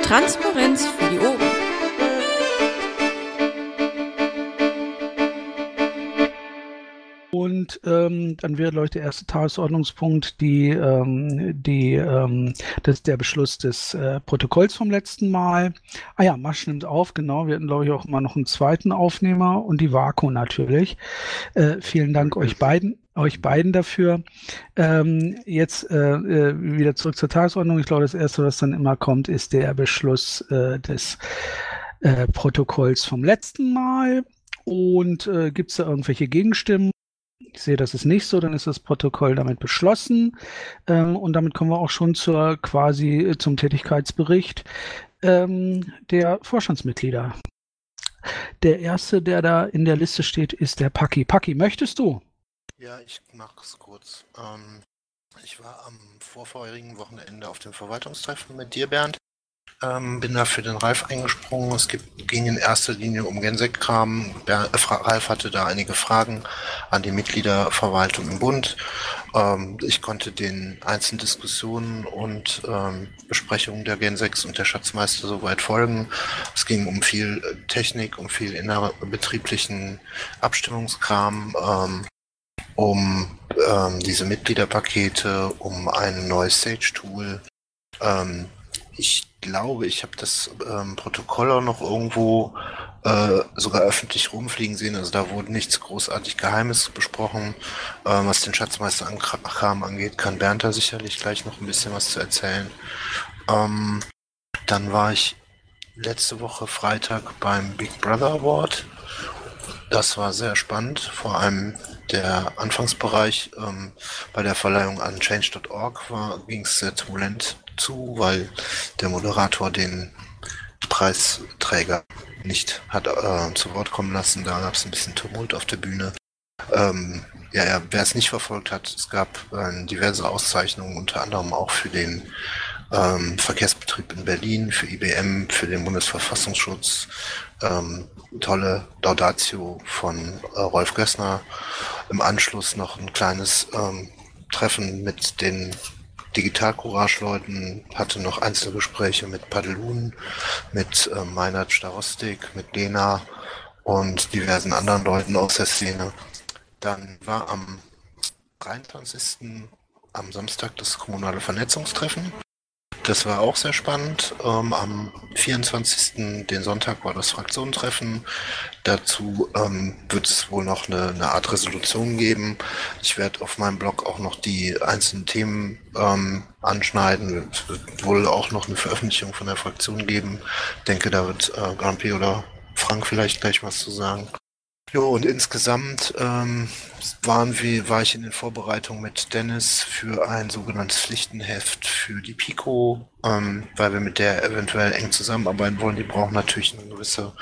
Transparenz für die Ohren. Und dann wäre, Leute, der erste Tagesordnungspunkt das ist der Beschluss des Protokolls vom letzten Mal. Ah ja, Masch nimmt auf, genau. Wir hatten, glaube ich, auch immer noch einen zweiten Aufnehmer und die Vaku natürlich. Vielen Dank euch beiden dafür. Jetzt wieder zurück zur Tagesordnung. Ich glaube, das Erste, was dann immer kommt, ist der Beschluss des Protokolls vom letzten Mal. Und gibt es da irgendwelche Gegenstimmen? Ich sehe, das ist nicht so, dann ist das Protokoll damit beschlossen. Und damit kommen wir auch schon zum Tätigkeitsbericht der Vorstandsmitglieder. Der erste, der da in der Liste steht, ist der Paki. Paki, möchtest du? Ja, ich mache es kurz. Ich war am vorvorigen Wochenende auf dem Verwaltungstreffen mit dir, Bernd. Bin da für den Ralf eingesprungen. Es ging in erster Linie um Gensec-Kram. Ralf hatte da einige Fragen an die Mitgliederverwaltung im Bund. Ich konnte den einzelnen Diskussionen und Besprechungen der Gensecs und der Schatzmeister soweit folgen. Es ging um viel Technik, um viel innerbetrieblichen Abstimmungskram, um diese Mitgliederpakete, um ein neues Sage-Tool. Ich glaube, ich habe das Protokoll auch noch irgendwo sogar öffentlich rumfliegen sehen. Also da wurde nichts großartig Geheimes besprochen. Was den Schatzmeister angeht, kann Bernd da sicherlich gleich noch ein bisschen was zu erzählen. Dann war ich letzte Woche Freitag beim Big Brother Award. Das war sehr spannend, vor allem der Anfangsbereich bei der Verleihung an Change.org ging es sehr turbulent zu, weil der Moderator den Preisträger nicht hat zu Wort kommen lassen. Da gab es ein bisschen Tumult auf der Bühne. Wer es nicht verfolgt hat, es gab diverse Auszeichnungen, unter anderem auch für den Verkehrsbetrieb in Berlin, für IBM, für den Bundesverfassungsschutz. Tolle Laudatio von Rolf Gössner. Im Anschluss noch ein kleines Treffen mit den Digital-Courage-Leuten, hatte noch Einzelgespräche mit Padelun, mit Meinert Starostik, mit Lena und diversen anderen Leuten aus der Szene. Dann war am 23. am Samstag das kommunale Vernetzungstreffen. Das war auch sehr spannend. Am 24. den Sonntag war das Fraktionentreffen. Dazu wird es wohl noch eine Art Resolution geben. Ich werde auf meinem Blog auch noch die einzelnen Themen anschneiden. Es wird wohl auch noch eine Veröffentlichung von der Fraktion geben. Ich denke, da wird Grand P oder Frank vielleicht gleich was zu sagen. Jo, und insgesamt war ich in den Vorbereitungen mit Dennis für ein sogenanntes Pflichtenheft für die Pico, weil wir mit der eventuell eng zusammenarbeiten wollen. Die brauchen natürlich einen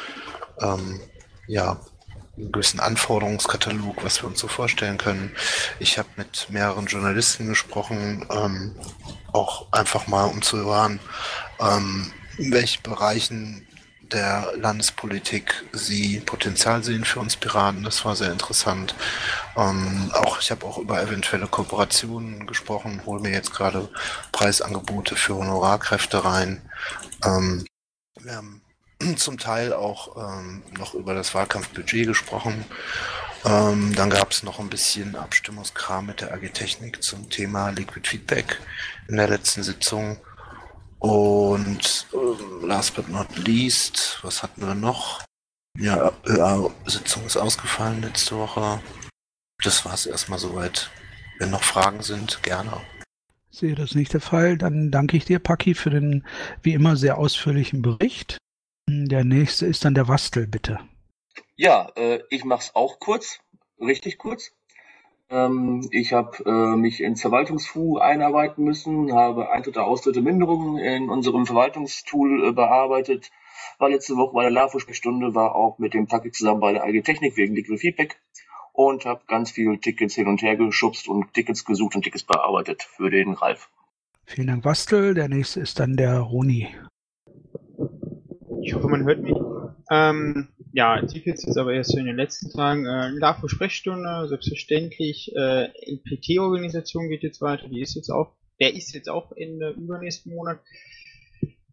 gewissen Anforderungskatalog, was wir uns so vorstellen können. Ich habe mit mehreren Journalisten gesprochen, auch einfach mal um zu hören, in welchen Bereichen der Landespolitik sie Potenzial sehen für uns Piraten. Das war sehr interessant. Ich habe auch über eventuelle Kooperationen gesprochen, hole mir jetzt gerade Preisangebote für Honorarkräfte rein. Wir haben zum Teil auch noch über das Wahlkampfbudget gesprochen. Dann gab es noch ein bisschen Abstimmungskram mit der AG Technik zum Thema Liquid Feedback in der letzten Sitzung. Und last but not least, was hatten wir noch? Ja, ÖA-Sitzung ist ausgefallen letzte Woche. Das war es erstmal soweit. Wenn noch Fragen sind, gerne. Ich sehe das nicht der Fall. Dann danke ich dir, Paki, für den wie immer sehr ausführlichen Bericht. Der nächste ist dann der Wastel, bitte. Ja, ich mache es auch kurz, richtig kurz. Ich habe mich ins Verwaltungsfu einarbeiten müssen, habe Eintritte, Austritte, Minderungen in unserem Verwaltungstool bearbeitet. War letzte Woche bei der LAFO-Sprechstunde, war auch mit dem Paki zusammen bei der AG Technik wegen Liquid Feedback und habe ganz viele Tickets hin und her geschubst und Tickets gesucht und Tickets bearbeitet für den Ralf. Vielen Dank, Wastel. Der nächste ist dann der Roni. Ich hoffe, man hört mich. Tickets jetzt aber erst so in den letzten Tagen. LAFO-Sprechstunde, selbstverständlich. NPT-Organisation geht jetzt weiter. Der ist jetzt auch Ende übernächsten Monat.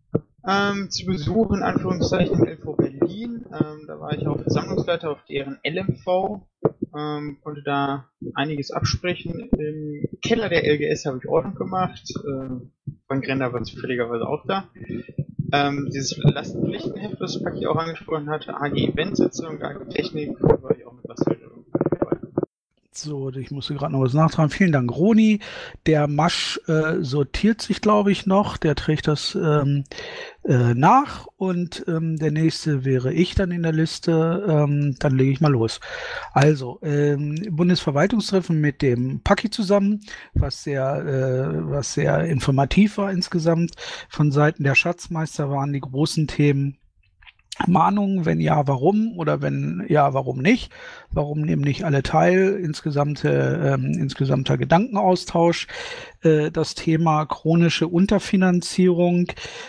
zu Besuch in Anführungszeichen im LV Berlin. Da war ich auch Versammlungsleiter auf deren LMV, konnte da einiges absprechen. Im Keller der LGS habe ich Ordnung gemacht. Frank Render war zufälligerweise auch da. Dieses Lastenpflichtenheft, das Paki auch angesprochen hatte, AG Eventsitzung, AG Technik, war ich auch mit was dabei. So, ich musste gerade noch was nachtragen. Vielen Dank, Roni. Der Masch sortiert sich, glaube ich, noch. Der trägt das nach und der nächste wäre ich dann in der Liste. Dann lege ich mal los. Also, Bundesverwaltungstreffen mit dem Paki zusammen, was sehr informativ war insgesamt. Von Seiten der Schatzmeister waren die großen Themen Mahnungen, wenn ja, warum oder wenn ja, warum nicht? Warum nehmen nicht alle teil? Insgesamter Gedankenaustausch. Das Thema chronische Unterfinanzierung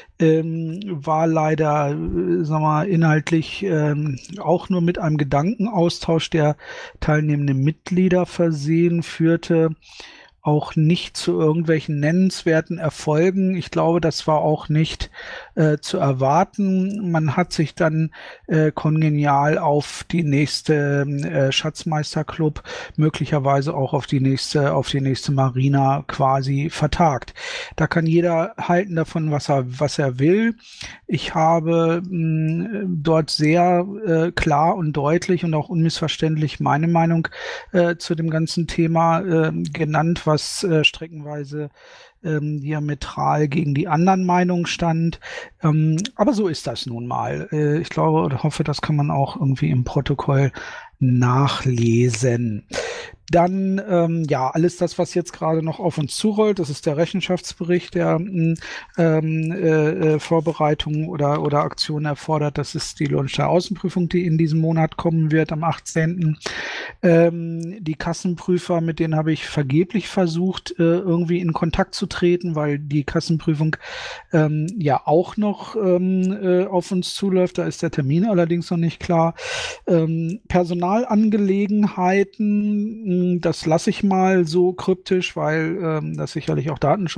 war leider, sagen wir, inhaltlich auch nur mit einem Gedankenaustausch der teilnehmenden Mitglieder versehen, führte auch nicht zu irgendwelchen nennenswerten Erfolgen. Ich glaube, das war auch nicht zu erwarten. Man hat sich dann kongenial auf die nächste Schatzmeisterclub, möglicherweise auch auf die nächste Marina quasi vertagt. Da kann jeder halten davon, was er will. Ich habe dort sehr klar und deutlich und auch unmissverständlich meine Meinung zu dem ganzen Thema genannt, was streckenweise diametral gegen die anderen Meinungen stand. Aber so ist das nun mal. Ich glaube oder hoffe, das kann man auch irgendwie im Protokoll nachlesen. Dann, ja, alles das, was jetzt gerade noch auf uns zurollt, das ist der Rechenschaftsbericht, der Vorbereitungen oder Aktionen erfordert. Das ist die Lohnsteueraußenprüfung, die in diesem Monat kommen wird, am 18. Die Kassenprüfer, mit denen habe ich vergeblich versucht, irgendwie in Kontakt zu treten, weil die Kassenprüfung ja auch noch auf uns zuläuft. Da ist der Termin allerdings noch nicht klar. Personalangelegenheiten, das lasse ich mal so kryptisch, weil das sicherlich auch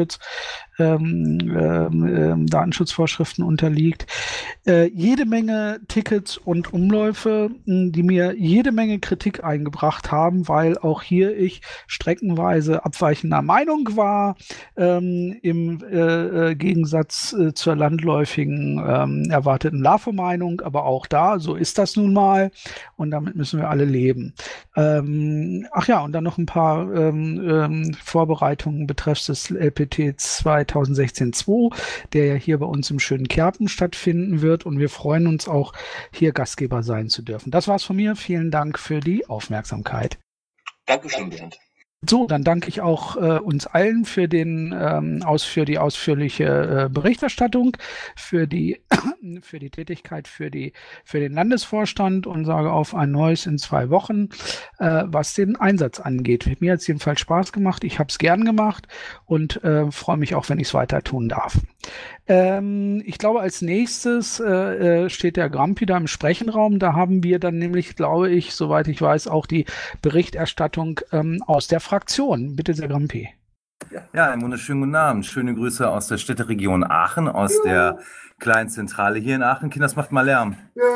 Datenschutzvorschriften unterliegt. Jede Menge Tickets und Umläufe, die mir jede Menge Kritik eingebracht haben, weil auch hier ich streckenweise abweichender Meinung war, im Gegensatz zur landläufigen erwarteten LAFO-Meinung, aber auch da, so ist das nun mal und damit müssen wir alle leben. Ach ja, und dann noch ein paar Vorbereitungen betreffs des LPT 2016-2, der ja hier bei uns im schönen Kerpen stattfinden wird und wir freuen uns auch, hier Gastgeber sein zu dürfen. Das war's von mir. Vielen Dank für die Aufmerksamkeit. Dankeschön, Bernd. So, dann danke ich auch uns allen für die ausführliche Berichterstattung, für die Tätigkeit, für den Landesvorstand und sage auf ein neues in 2 Wochen, was den Einsatz angeht. Mir hat es jedenfalls Spaß gemacht. Ich habe es gern gemacht und freue mich auch, wenn ich es weiter tun darf. Ich glaube, als nächstes steht der Grampi da im Sprechenraum. Da haben wir dann nämlich, glaube ich, soweit ich weiß, auch die Berichterstattung aus der Fraktion. Bitte sehr, Grampi. Ja, einen wunderschönen guten Abend. Schöne Grüße aus der Städteregion Aachen, aus der kleinen Zentrale hier in Aachen. Kinders, macht mal Lärm.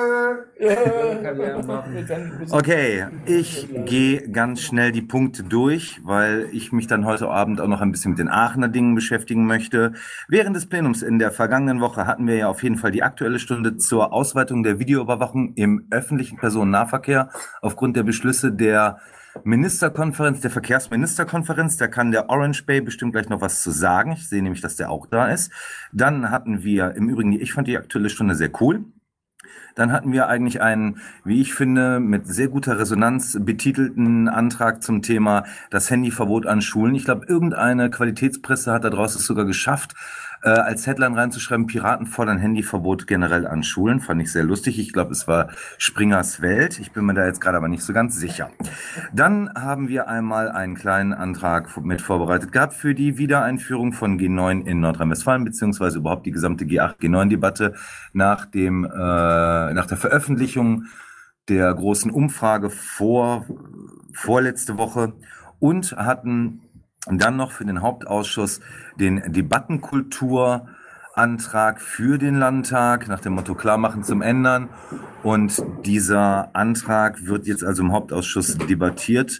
Okay, ich gehe ganz schnell die Punkte durch, weil ich mich dann heute Abend auch noch ein bisschen mit den Aachener Dingen beschäftigen möchte. Während des Plenums in der vergangenen Woche hatten wir ja auf jeden Fall die Aktuelle Stunde zur Ausweitung der Videoüberwachung im öffentlichen Personennahverkehr aufgrund der Beschlüsse der Ministerkonferenz, der Verkehrsministerkonferenz. Da kann der Orange Bay bestimmt gleich noch was zu sagen. Ich sehe nämlich, dass der auch da ist. Dann hatten wir, im Übrigen, ich fand die Aktuelle Stunde sehr cool. Dann hatten wir eigentlich einen, wie ich finde, mit sehr guter Resonanz betitelten Antrag zum Thema das Handyverbot an Schulen. Ich glaube, irgendeine Qualitätspresse hat daraus es sogar geschafft, als Headline reinzuschreiben, Piraten fordern Handyverbot generell an Schulen. Fand ich sehr lustig. Ich glaube, es war Springers Welt. Ich bin mir da jetzt gerade aber nicht so ganz sicher. Dann haben wir einmal einen kleinen Antrag mit vorbereitet gehabt für die Wiedereinführung von G9 in Nordrhein-Westfalen, beziehungsweise überhaupt die gesamte G8-G9-Debatte nach der Veröffentlichung der großen Umfrage vorletzte Woche und hatten dann noch für den Hauptausschuss den Debattenkultur Antrag für den Landtag nach dem Motto Klarmachen zum Ändern. Und dieser Antrag wird jetzt also im Hauptausschuss debattiert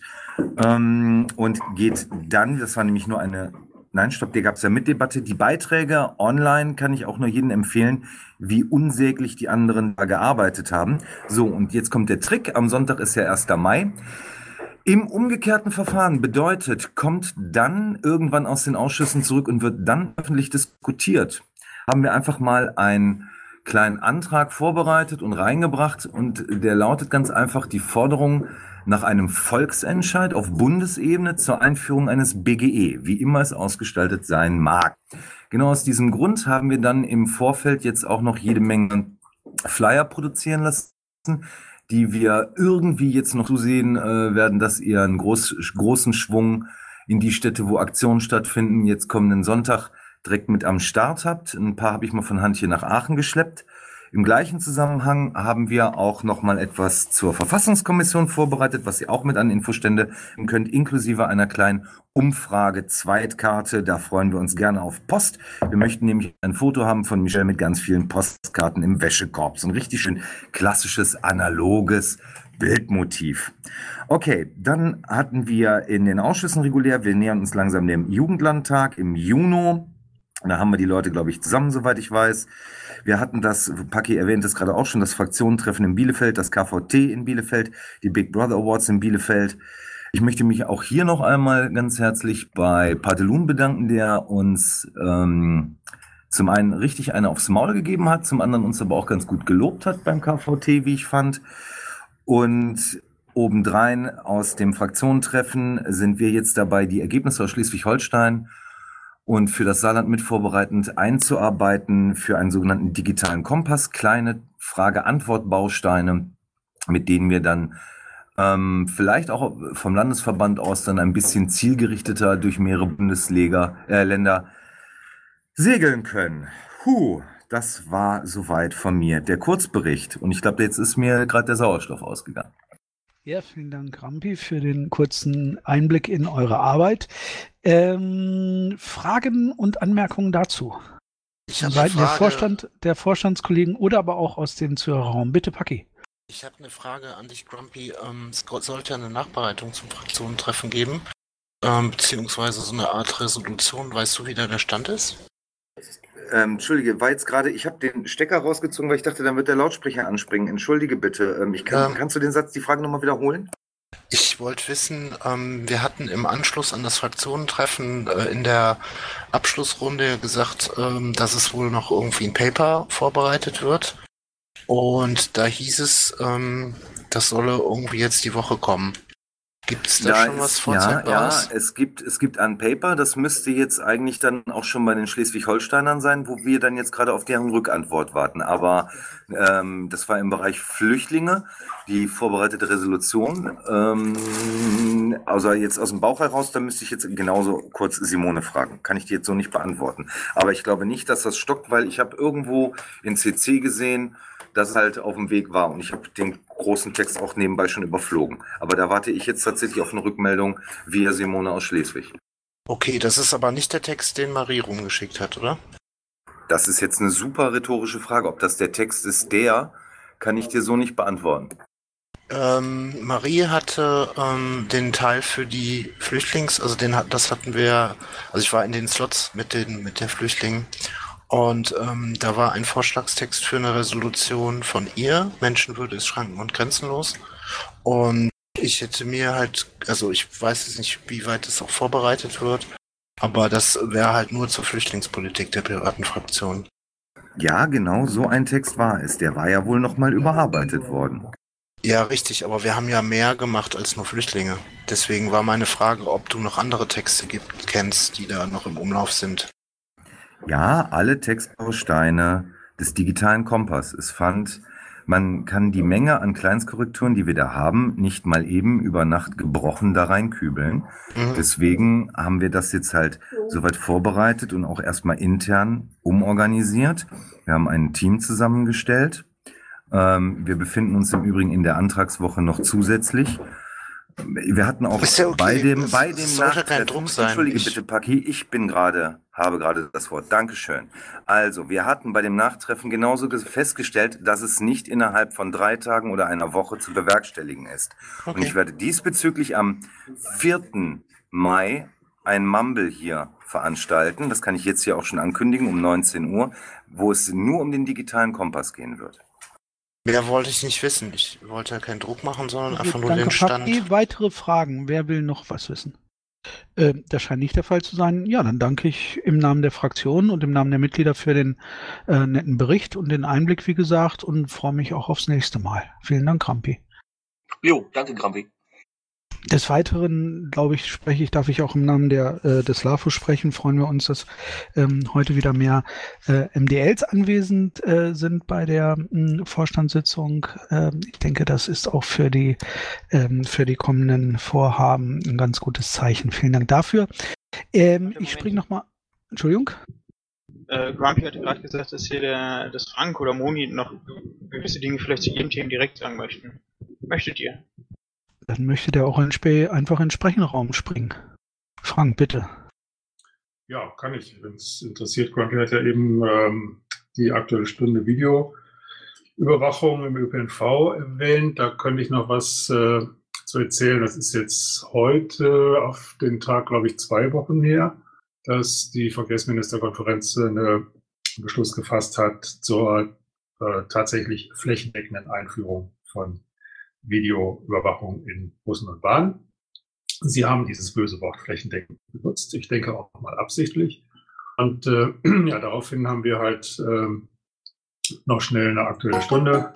und geht dann, das war nämlich nur eine, nein, stopp, der gab es ja mit Debatte. Die Beiträge online kann ich auch nur jedem empfehlen, wie unsäglich die anderen da gearbeitet haben. So, und jetzt kommt der Trick. Am Sonntag ist ja 1. Mai. Im umgekehrten Verfahren bedeutet, kommt dann irgendwann aus den Ausschüssen zurück und wird dann öffentlich diskutiert. Haben wir einfach mal einen kleinen Antrag vorbereitet und reingebracht und der lautet ganz einfach die Forderung nach einem Volksentscheid auf Bundesebene zur Einführung eines BGE, wie immer es ausgestaltet sein mag. Genau aus diesem Grund haben wir dann im Vorfeld jetzt auch noch jede Menge Flyer produzieren lassen, die wir irgendwie jetzt noch zusehen werden, dass ihr einen großen Schwung in die Städte, wo Aktionen stattfinden, jetzt kommenden Sonntag direkt mit am Start habt. Ein paar habe ich mal von Hand hier nach Aachen geschleppt. Im gleichen Zusammenhang haben wir auch noch mal etwas zur Verfassungskommission vorbereitet, was ihr auch mit an Infostände könnt, inklusive einer kleinen Umfrage-Zweitkarte. Da freuen wir uns gerne auf Post. Wir möchten nämlich ein Foto haben von Michelle mit ganz vielen Postkarten im Wäschekorb. So ein richtig schön klassisches, analoges Bildmotiv. Okay, dann hatten wir in den Ausschüssen regulär, wir nähern uns langsam dem Jugendlandtag im Juni. Da haben wir die Leute, glaube ich, zusammen, soweit ich weiß. Wir hatten das, Paki erwähnt es gerade auch schon, das Fraktionentreffen in Bielefeld, das KVT in Bielefeld, die Big Brother Awards in Bielefeld. Ich möchte mich auch hier noch einmal ganz herzlich bei Patelun bedanken, der uns zum einen richtig eine aufs Maul gegeben hat, zum anderen uns aber auch ganz gut gelobt hat beim KVT, wie ich fand. Und obendrein aus dem Fraktionentreffen sind wir jetzt dabei, die Ergebnisse aus Schleswig-Holstein und für das Saarland mit vorbereitend einzuarbeiten für einen sogenannten digitalen Kompass, kleine Frage-Antwort-Bausteine, mit denen wir dann vielleicht auch vom Landesverband aus dann ein bisschen zielgerichteter durch mehrere Länder segeln können. Das war soweit von mir. Der Kurzbericht. Und ich glaube, jetzt ist mir gerade der Sauerstoff ausgegangen. Ja, vielen Dank, Rampi, für den kurzen Einblick in eure Arbeit. Fragen und Anmerkungen dazu? Ich habe Seiten eine Frage. der Vorstandskollegen oder aber auch aus dem Zuhörerraum. Bitte, Paki. Ich habe eine Frage an dich, Grumpy. Es sollte eine Nachbereitung zum Fraktionentreffen geben, beziehungsweise so eine Art Resolution. Weißt du, wie da der Stand ist? Entschuldige, war jetzt gerade, ich habe den Stecker rausgezogen, weil ich dachte, dann wird der Lautsprecher anspringen. Entschuldige bitte. Kannst du den Satz, die Frage nochmal wiederholen? Ich wollte wissen, wir hatten im Anschluss an das Fraktionentreffen in der Abschlussrunde gesagt, dass es wohl noch irgendwie ein Paper vorbereitet wird. Und da hieß es, das solle irgendwie jetzt die Woche kommen. Gibt es da schon was Vorzeigbares? Ja, es gibt ein Paper, das müsste jetzt eigentlich dann auch schon bei den Schleswig-Holsteinern sein, wo wir dann jetzt gerade auf deren Rückantwort warten. Aber das war im Bereich Flüchtlinge, die vorbereitete Resolution. Also jetzt aus dem Bauch heraus, da müsste ich jetzt genauso kurz Simone fragen. Kann ich dir jetzt so nicht beantworten. Aber ich glaube nicht, dass das stockt, weil ich habe irgendwo in CC gesehen, dass es halt auf dem Weg war. Und ich habe den großen Text auch nebenbei schon überflogen. Aber da warte ich jetzt tatsächlich auf eine Rückmeldung via Simone aus Schleswig. Okay, das ist aber nicht der Text, den Marie rumgeschickt hat, oder? Das ist jetzt eine super rhetorische Frage. Ob das der Text ist, kann ich dir so nicht beantworten. Marie hatte den Teil für die das hatten wir, also ich war in den Slots mit den Flüchtlingen. Und da war ein Vorschlagstext für eine Resolution von ihr, Menschenwürde ist schranken- und grenzenlos. Und ich hätte mir halt, also ich weiß jetzt nicht, wie weit das auch vorbereitet wird, aber das wäre halt nur zur Flüchtlingspolitik der Piratenfraktion. Ja, genau so ein Text war es. Der war ja wohl nochmal überarbeitet worden. Ja, richtig, aber wir haben ja mehr gemacht als nur Flüchtlinge. Deswegen war meine Frage, ob du noch andere Texte kennst, die da noch im Umlauf sind. Ja, alle Textbausteine des digitalen Kompass. Man kann die Menge an Kleinstkorrekturen, die wir da haben, nicht mal eben über Nacht gebrochen da reinkübeln. Deswegen haben wir das jetzt halt soweit vorbereitet und auch erstmal intern umorganisiert. Wir haben ein Team zusammengestellt. Wir befinden uns im Übrigen in der Antragswoche noch zusätzlich. Wir hatten auch Ist ja okay. bei dem Das sollte kein Druck sein. Entschuldige bitte, Paki, habe gerade das Wort. Dankeschön. Also, wir hatten bei dem Nachtreffen genauso festgestellt, dass es nicht innerhalb von 3 Tagen oder einer Woche zu bewerkstelligen ist. Okay. Und ich werde diesbezüglich am 4. Mai ein Mumble hier veranstalten. Das kann ich jetzt hier auch schon ankündigen, um 19 Uhr, wo es nur um den digitalen Kompass gehen wird. Mehr wollte ich nicht wissen. Ich wollte ja keinen Druck machen, sondern einfach nur Danke, den Stand. Papi. Weitere Fragen? Wer will noch was wissen? Das scheint nicht der Fall zu sein. Ja, dann danke ich im Namen der Fraktion und im Namen der Mitglieder für den netten Bericht und den Einblick, wie gesagt, und freue mich auch aufs nächste Mal. Vielen Dank, Krampi. Jo, danke, Krampi. Des Weiteren, glaube ich, darf ich auch im Namen des LAFO sprechen. Freuen wir uns, dass heute wieder mehr MDLs anwesend sind bei der Vorstandssitzung. Ich denke, das ist auch für die kommenden Vorhaben ein ganz gutes Zeichen. Vielen Dank dafür. Ich springe nochmal. Entschuldigung? Grumpy hatte gerade gesagt, dass hier dass Frank oder Moni noch gewisse Dinge vielleicht zu ihren Themen direkt sagen möchten. Möchtet ihr? Dann möchte der auch einfach in den Sprechenraum springen. Frank, bitte. Ja, kann ich, wenn es interessiert. Grumpy hat ja eben die Aktuelle Stunde Videoüberwachung im ÖPNV erwähnt. Da könnte ich noch was zu erzählen. Das ist jetzt heute auf den Tag, glaube ich, 2 Wochen her, dass die Verkehrsministerkonferenz einen Beschluss gefasst hat zur tatsächlich flächendeckenden Einführung von Videoüberwachung in Bussen und Bahnen. Sie haben dieses böse Wort flächendeckend benutzt. Ich denke auch mal absichtlich. Und ja, daraufhin haben wir halt noch schnell eine Aktuelle Stunde.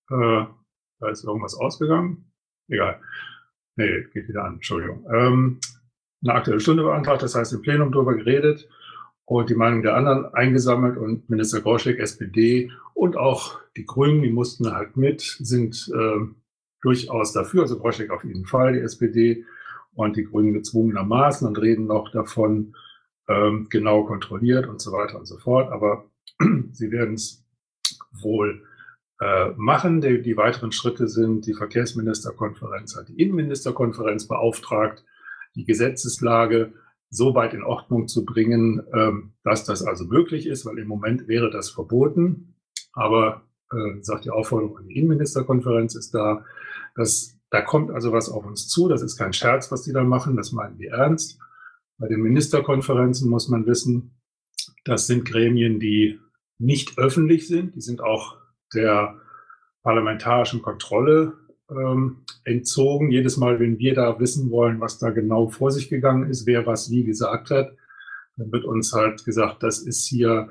Da ist irgendwas ausgegangen. Egal. Nee, geht wieder an. Entschuldigung. Eine Aktuelle Stunde beantragt, das heißt im Plenum darüber geredet und die Meinung der anderen eingesammelt und Minister Groschek, SPD und auch die Grünen, die mussten halt mit, sind durchaus dafür, also Groschek auf jeden Fall, die SPD und die Grünen gezwungenermaßen und reden noch davon, genau kontrolliert und so weiter und so fort. Aber sie werden es wohl machen. Die weiteren Schritte sind, die Verkehrsministerkonferenz hat die Innenministerkonferenz beauftragt, die Gesetzeslage so weit in Ordnung zu bringen, dass das also möglich ist, weil im Moment wäre das verboten. Aber sagt die Aufforderung an die Innenministerkonferenz ist da, da kommt also was auf uns zu. Das ist kein Scherz, was die da machen. Das meinen die ernst. Bei den Ministerkonferenzen muss man wissen, das sind Gremien, die nicht öffentlich sind. Die sind auch der parlamentarischen Kontrolle entzogen. Jedes Mal, wenn wir da wissen wollen, was da genau vor sich gegangen ist, wer was wie gesagt hat, dann wird uns halt gesagt, das ist hier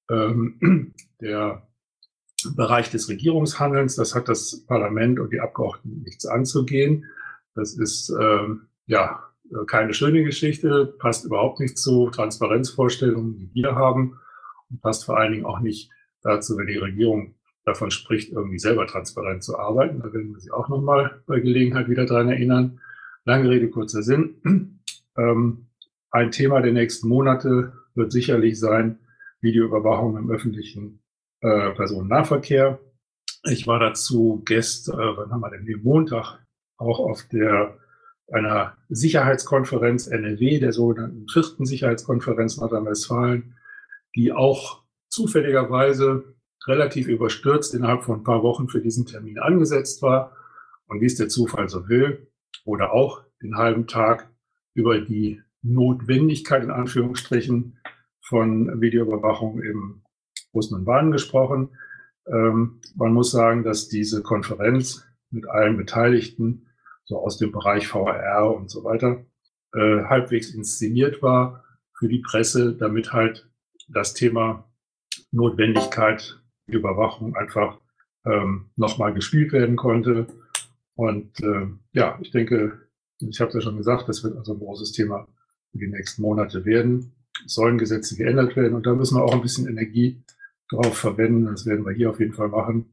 der Bereich des Regierungshandelns, das hat das Parlament und die Abgeordneten nichts anzugehen. Das ist ja keine schöne Geschichte, passt überhaupt nicht zu Transparenzvorstellungen, die wir haben und passt vor allen Dingen auch nicht dazu, wenn die Regierung davon spricht, irgendwie selber transparent zu arbeiten. Da werden wir Sie auch nochmal bei Gelegenheit wieder dran erinnern. Lange Rede, kurzer Sinn. Ein Thema der nächsten Monate wird sicherlich sein, Videoüberwachung im öffentlichen Personennahverkehr. Ich war dazu wann haben wir denn den Montag, auch auf einer Sicherheitskonferenz NRW, der sogenannten 4. Sicherheitskonferenz Nordrhein-Westfalen, die auch zufälligerweise relativ überstürzt innerhalb von ein paar Wochen für diesen Termin angesetzt war. Und wie es der Zufall so will, wurde auch den halben Tag über die Notwendigkeit in Anführungsstrichen von Videoüberwachung im Bussen und Bahnen gesprochen. Man muss sagen, dass diese Konferenz mit allen Beteiligten, so aus dem Bereich VRR und so weiter, halbwegs inszeniert war für die Presse, damit halt das Thema Notwendigkeit, Überwachung einfach nochmal gespielt werden konnte. Und ja, ich denke, ich habe es ja schon gesagt, das wird also ein großes Thema für die nächsten Monate werden. Es sollen Gesetze geändert werden und da müssen wir auch ein bisschen Energie drauf verwenden. Das werden wir hier auf jeden Fall machen.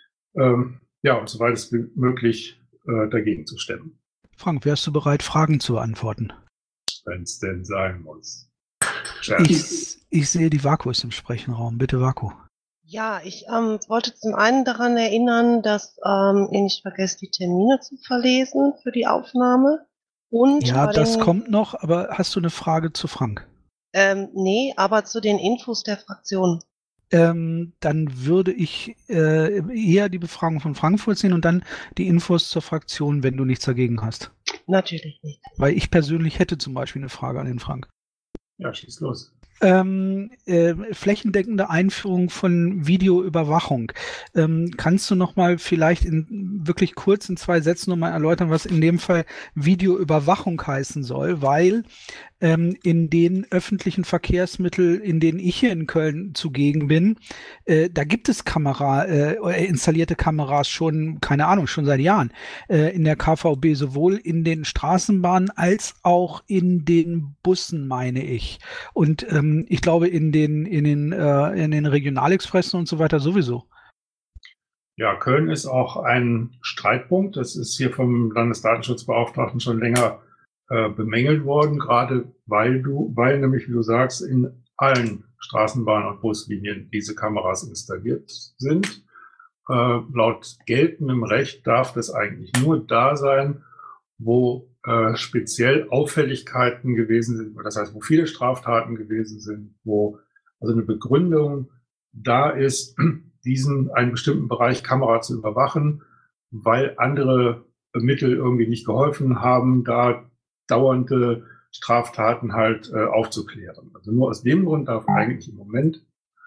Ja, und soweit es möglich dagegen zu stemmen. Frank, wärst du bereit, Fragen zu beantworten? Wenn es denn sein muss. Ich sehe, die Vaku ist im Sprechenraum. Bitte, Vaku. Ja, ich wollte zum einen daran erinnern, dass ihr nicht vergesst, die Termine zu verlesen für die Aufnahme. Und Ja, bei das den, kommt noch, aber hast du eine Frage zu Frank? nee, aber zu den Infos der Fraktion. Dann würde ich eher die Befragung von Frankfurt sehen und dann die Infos zur Fraktion, wenn du nichts dagegen hast. Natürlich nicht. Weil ich persönlich hätte zum Beispiel eine Frage an den Frank. Ja, schieß los. Flächendeckende Einführung von Videoüberwachung. Kannst du noch mal vielleicht wirklich kurz in 2 Sätzen noch mal erläutern, was in dem Fall Videoüberwachung heißen soll? Weil in den öffentlichen Verkehrsmitteln, in denen ich hier in Köln zugegen bin, da gibt es installierte Kameras schon, keine Ahnung, schon seit Jahren. In der KVB, sowohl in den Straßenbahnen als auch in den Bussen, meine ich. Und ich glaube, in den Regionalexpressen und so weiter sowieso. Ja, Köln ist auch ein Streitpunkt. Das ist hier vom Landesdatenschutzbeauftragten schon länger bemängelt worden, gerade weil nämlich, wie du sagst, in allen Straßenbahn- und Buslinien diese Kameras installiert sind. Laut geltendem Recht darf das eigentlich nur da sein, wo speziell Auffälligkeiten gewesen sind, das heißt, wo viele Straftaten gewesen sind, wo also eine Begründung da ist, einen bestimmten Bereich Kamera zu überwachen, weil andere Mittel irgendwie nicht geholfen haben, da dauernde Straftaten halt aufzuklären. Also nur aus dem Grund darf eigentlich im Moment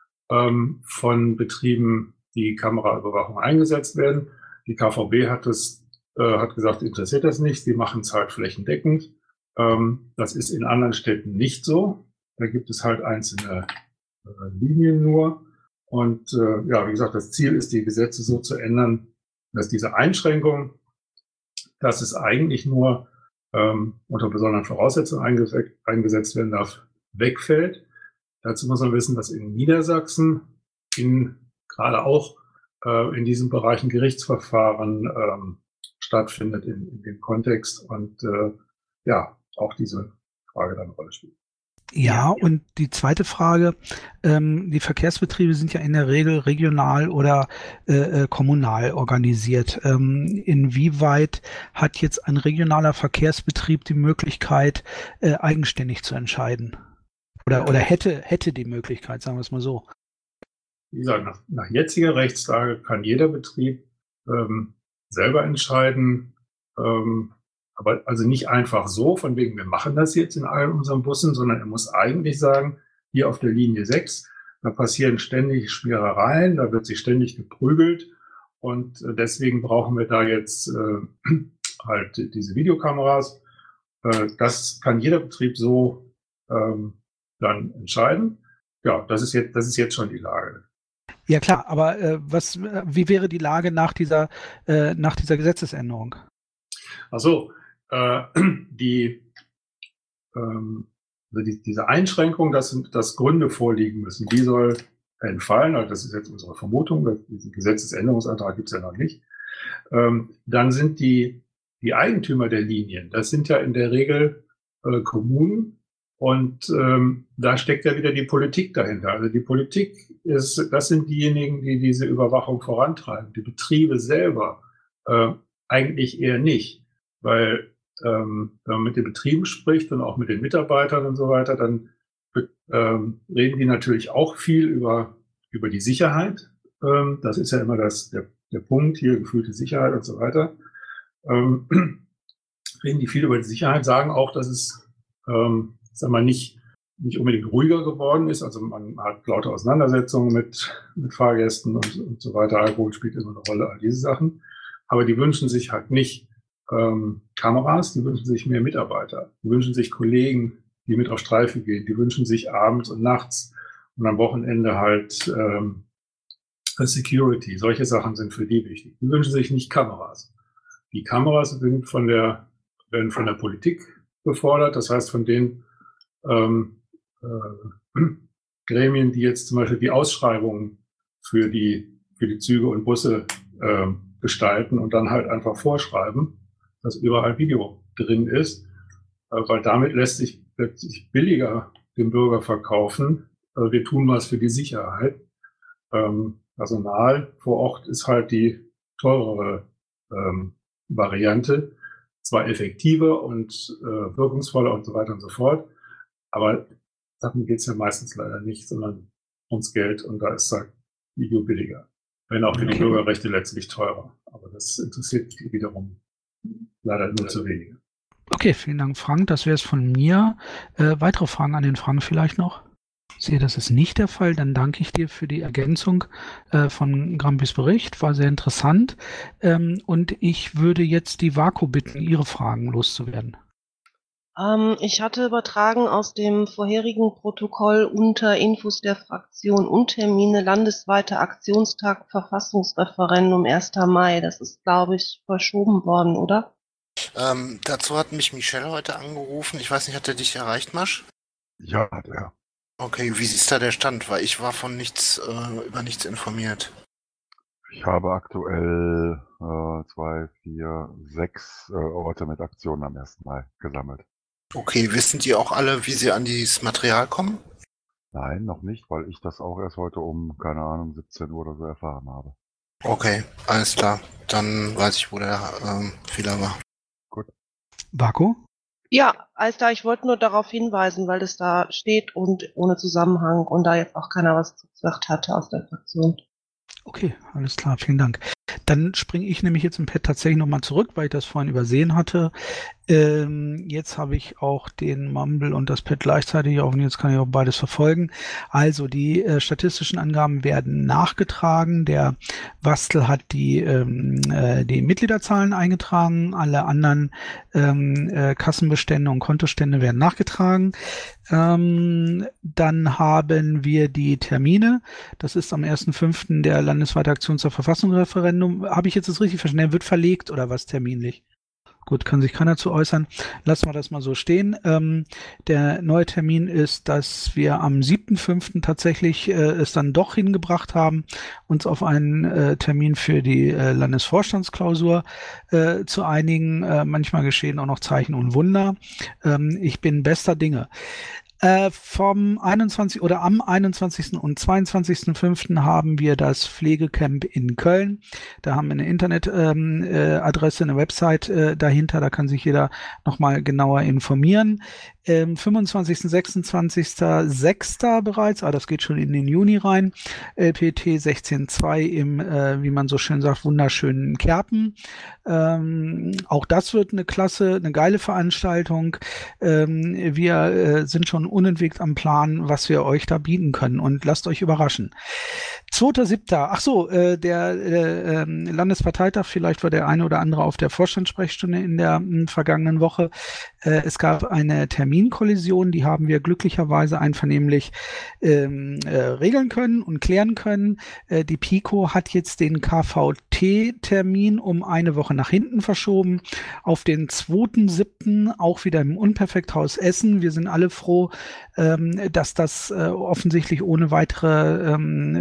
von Betrieben die Kameraüberwachung eingesetzt werden. Die KVB hat gesagt, interessiert das nicht, sie machen es halt flächendeckend. Das ist in anderen Städten nicht so. Da gibt es halt einzelne Linien nur. Und ja, wie gesagt, das Ziel ist, die Gesetze so zu ändern, dass diese Einschränkung, dass es eigentlich nur unter besonderen Voraussetzungen eingesetzt werden darf, wegfällt. Dazu muss man wissen, dass in Niedersachsen gerade auch in diesen Bereichen Gerichtsverfahren stattfindet in dem Kontext und ja, auch diese Frage dann eine Rolle spielt. Ja, und die zweite Frage, die Verkehrsbetriebe sind ja in der Regel regional oder kommunal organisiert. Inwieweit hat jetzt ein regionaler Verkehrsbetrieb die Möglichkeit, eigenständig zu entscheiden? Oder hätte die Möglichkeit, sagen wir es mal so. Wie gesagt, nach jetziger Rechtslage kann jeder Betrieb selber entscheiden, aber also nicht einfach so, von wegen, wir machen das jetzt in all unseren Bussen, sondern er muss eigentlich sagen, hier auf der Linie 6, da passieren ständig Schmierereien, da wird sich ständig geprügelt und deswegen brauchen wir da jetzt halt diese Videokameras. Das kann jeder Betrieb so dann entscheiden. Ja, das ist jetzt schon die Lage. Ja klar, aber wie wäre die Lage nach dieser Gesetzesänderung? Ach so, diese Einschränkung, dass Gründe vorliegen müssen, die soll entfallen. Also das ist jetzt unsere Vermutung, diesen Gesetzesänderungsantrag gibt es ja noch nicht. Dann sind die Eigentümer der Linien, das sind ja in der Regel Kommunen und da steckt ja wieder die Politik dahinter. Also die Politik das sind diejenigen, die diese Überwachung vorantreiben. Die Betriebe selber eigentlich eher nicht, weil wenn man mit den Betrieben spricht und auch mit den Mitarbeitern und so weiter, dann reden die natürlich auch viel über die Sicherheit. Das ist ja immer der Punkt hier, gefühlte Sicherheit und so weiter. Reden die viel über die Sicherheit, sagen auch, dass es sagen wir, nicht unbedingt ruhiger geworden ist. Also man hat laute Auseinandersetzungen mit Fahrgästen und so weiter. Alkohol spielt immer eine Rolle, all diese Sachen. Aber die wünschen sich halt nicht Kameras, die wünschen sich mehr Mitarbeiter. Die wünschen sich Kollegen, die mit auf Streife gehen. Die wünschen sich abends und nachts und am Wochenende halt Security. Solche Sachen sind für die wichtig. Die wünschen sich nicht Kameras. Die Kameras werden von der Politik gefordert. Das heißt, von den Gremien, die jetzt zum Beispiel die Ausschreibungen für die Züge und Busse gestalten und dann halt einfach vorschreiben, dass überall Video drin ist, weil damit lässt sich billiger dem Bürger verkaufen. Wir tun was für die Sicherheit. Personal vor Ort ist halt die teurere Variante. Zwar effektiver und wirkungsvoller und so weiter und so fort, aber darum geht es ja meistens leider nicht, sondern ums Geld und da ist halt Video billiger. Wenn auch für die Bürgerrechte letztlich teurer. Aber das interessiert die wiederum leider nur zu wenige. Okay, vielen Dank, Frank. Das wäre es von mir. Weitere Fragen an den Frank vielleicht noch? Ich sehe, das ist nicht der Fall. Dann danke ich dir für die Ergänzung von Grampis Bericht. War sehr interessant. Und ich würde jetzt die Vako bitten, ihre Fragen loszuwerden. Ich hatte übertragen aus dem vorherigen Protokoll unter Infos der Fraktion und Termine landesweiter Aktionstag Verfassungsreferendum 1. Mai. Das ist, glaube ich, verschoben worden, oder? Dazu hat mich Michelle heute angerufen. Ich weiß nicht, hat er dich erreicht, Masch? Ja, hat er. Okay, wie ist da der Stand? Weil ich war von nichts, über nichts informiert. Ich habe aktuell 2, 4, 6 Orte mit Aktionen am 1. Mai gesammelt. Okay, wissen die auch alle, wie sie an dieses Material kommen? Nein, noch nicht, weil ich das auch erst heute um, keine Ahnung, 17 Uhr oder so erfahren habe. Okay, alles klar. Dann weiß ich, wo der Fehler war. Gut. Vako? Ja, alles klar, ich wollte nur darauf hinweisen, weil es da steht und ohne Zusammenhang und da jetzt auch keiner was gesagt hatte aus der Fraktion. Okay, alles klar, vielen Dank. Dann springe ich nämlich jetzt im Pad tatsächlich nochmal zurück, weil ich das vorhin übersehen hatte. Jetzt habe ich auch den Mumble und das Pad gleichzeitig auf und jetzt kann ich auch beides verfolgen. Also die statistischen Angaben werden nachgetragen. Der Bastel hat die Mitgliederzahlen eingetragen. Alle anderen Kassenbestände und Kontostände werden nachgetragen. Dann haben wir die Termine. Das ist am 1.5. der landesweite Aktion zur Verfassungsreferendum. Habe ich jetzt das richtig verstanden? Der wird verlegt oder was terminlich? Gut, kann sich keiner zu äußern. Lassen wir das mal so stehen. Der neue Termin ist, dass wir am 7.5. tatsächlich es dann doch hingebracht haben, uns auf einen Termin für die Landesvorstandsklausur zu einigen. Manchmal geschehen auch noch Zeichen und Wunder. Ich bin bester Dinge. Vom 21. oder am 21. und 22.05. haben wir das Pflegecamp in Köln. Da haben wir eine Internetadresse, eine Website dahinter. Da kann sich jeder nochmal genauer informieren. 25., 26., 6. bereits, das geht schon in den Juni rein, LPT 16.2 im, wie man so schön sagt, wunderschönen Kerpen. Auch das wird eine geile Veranstaltung. Wir sind schon unentwegt am Plan, was wir euch da bieten können und lasst euch überraschen. 2.7. Ach so, der Landesparteitag, vielleicht war der eine oder andere auf der Vorstandssprechstunde in der vergangenen Woche. Es gab eine Terminkollision, die haben wir glücklicherweise einvernehmlich regeln können und klären können. Die PIKO hat jetzt den KVT-Termin um eine Woche nach hinten verschoben auf den 2.7. auch wieder im Unperfekthaus Essen. Wir sind alle froh, dass das offensichtlich ohne weitere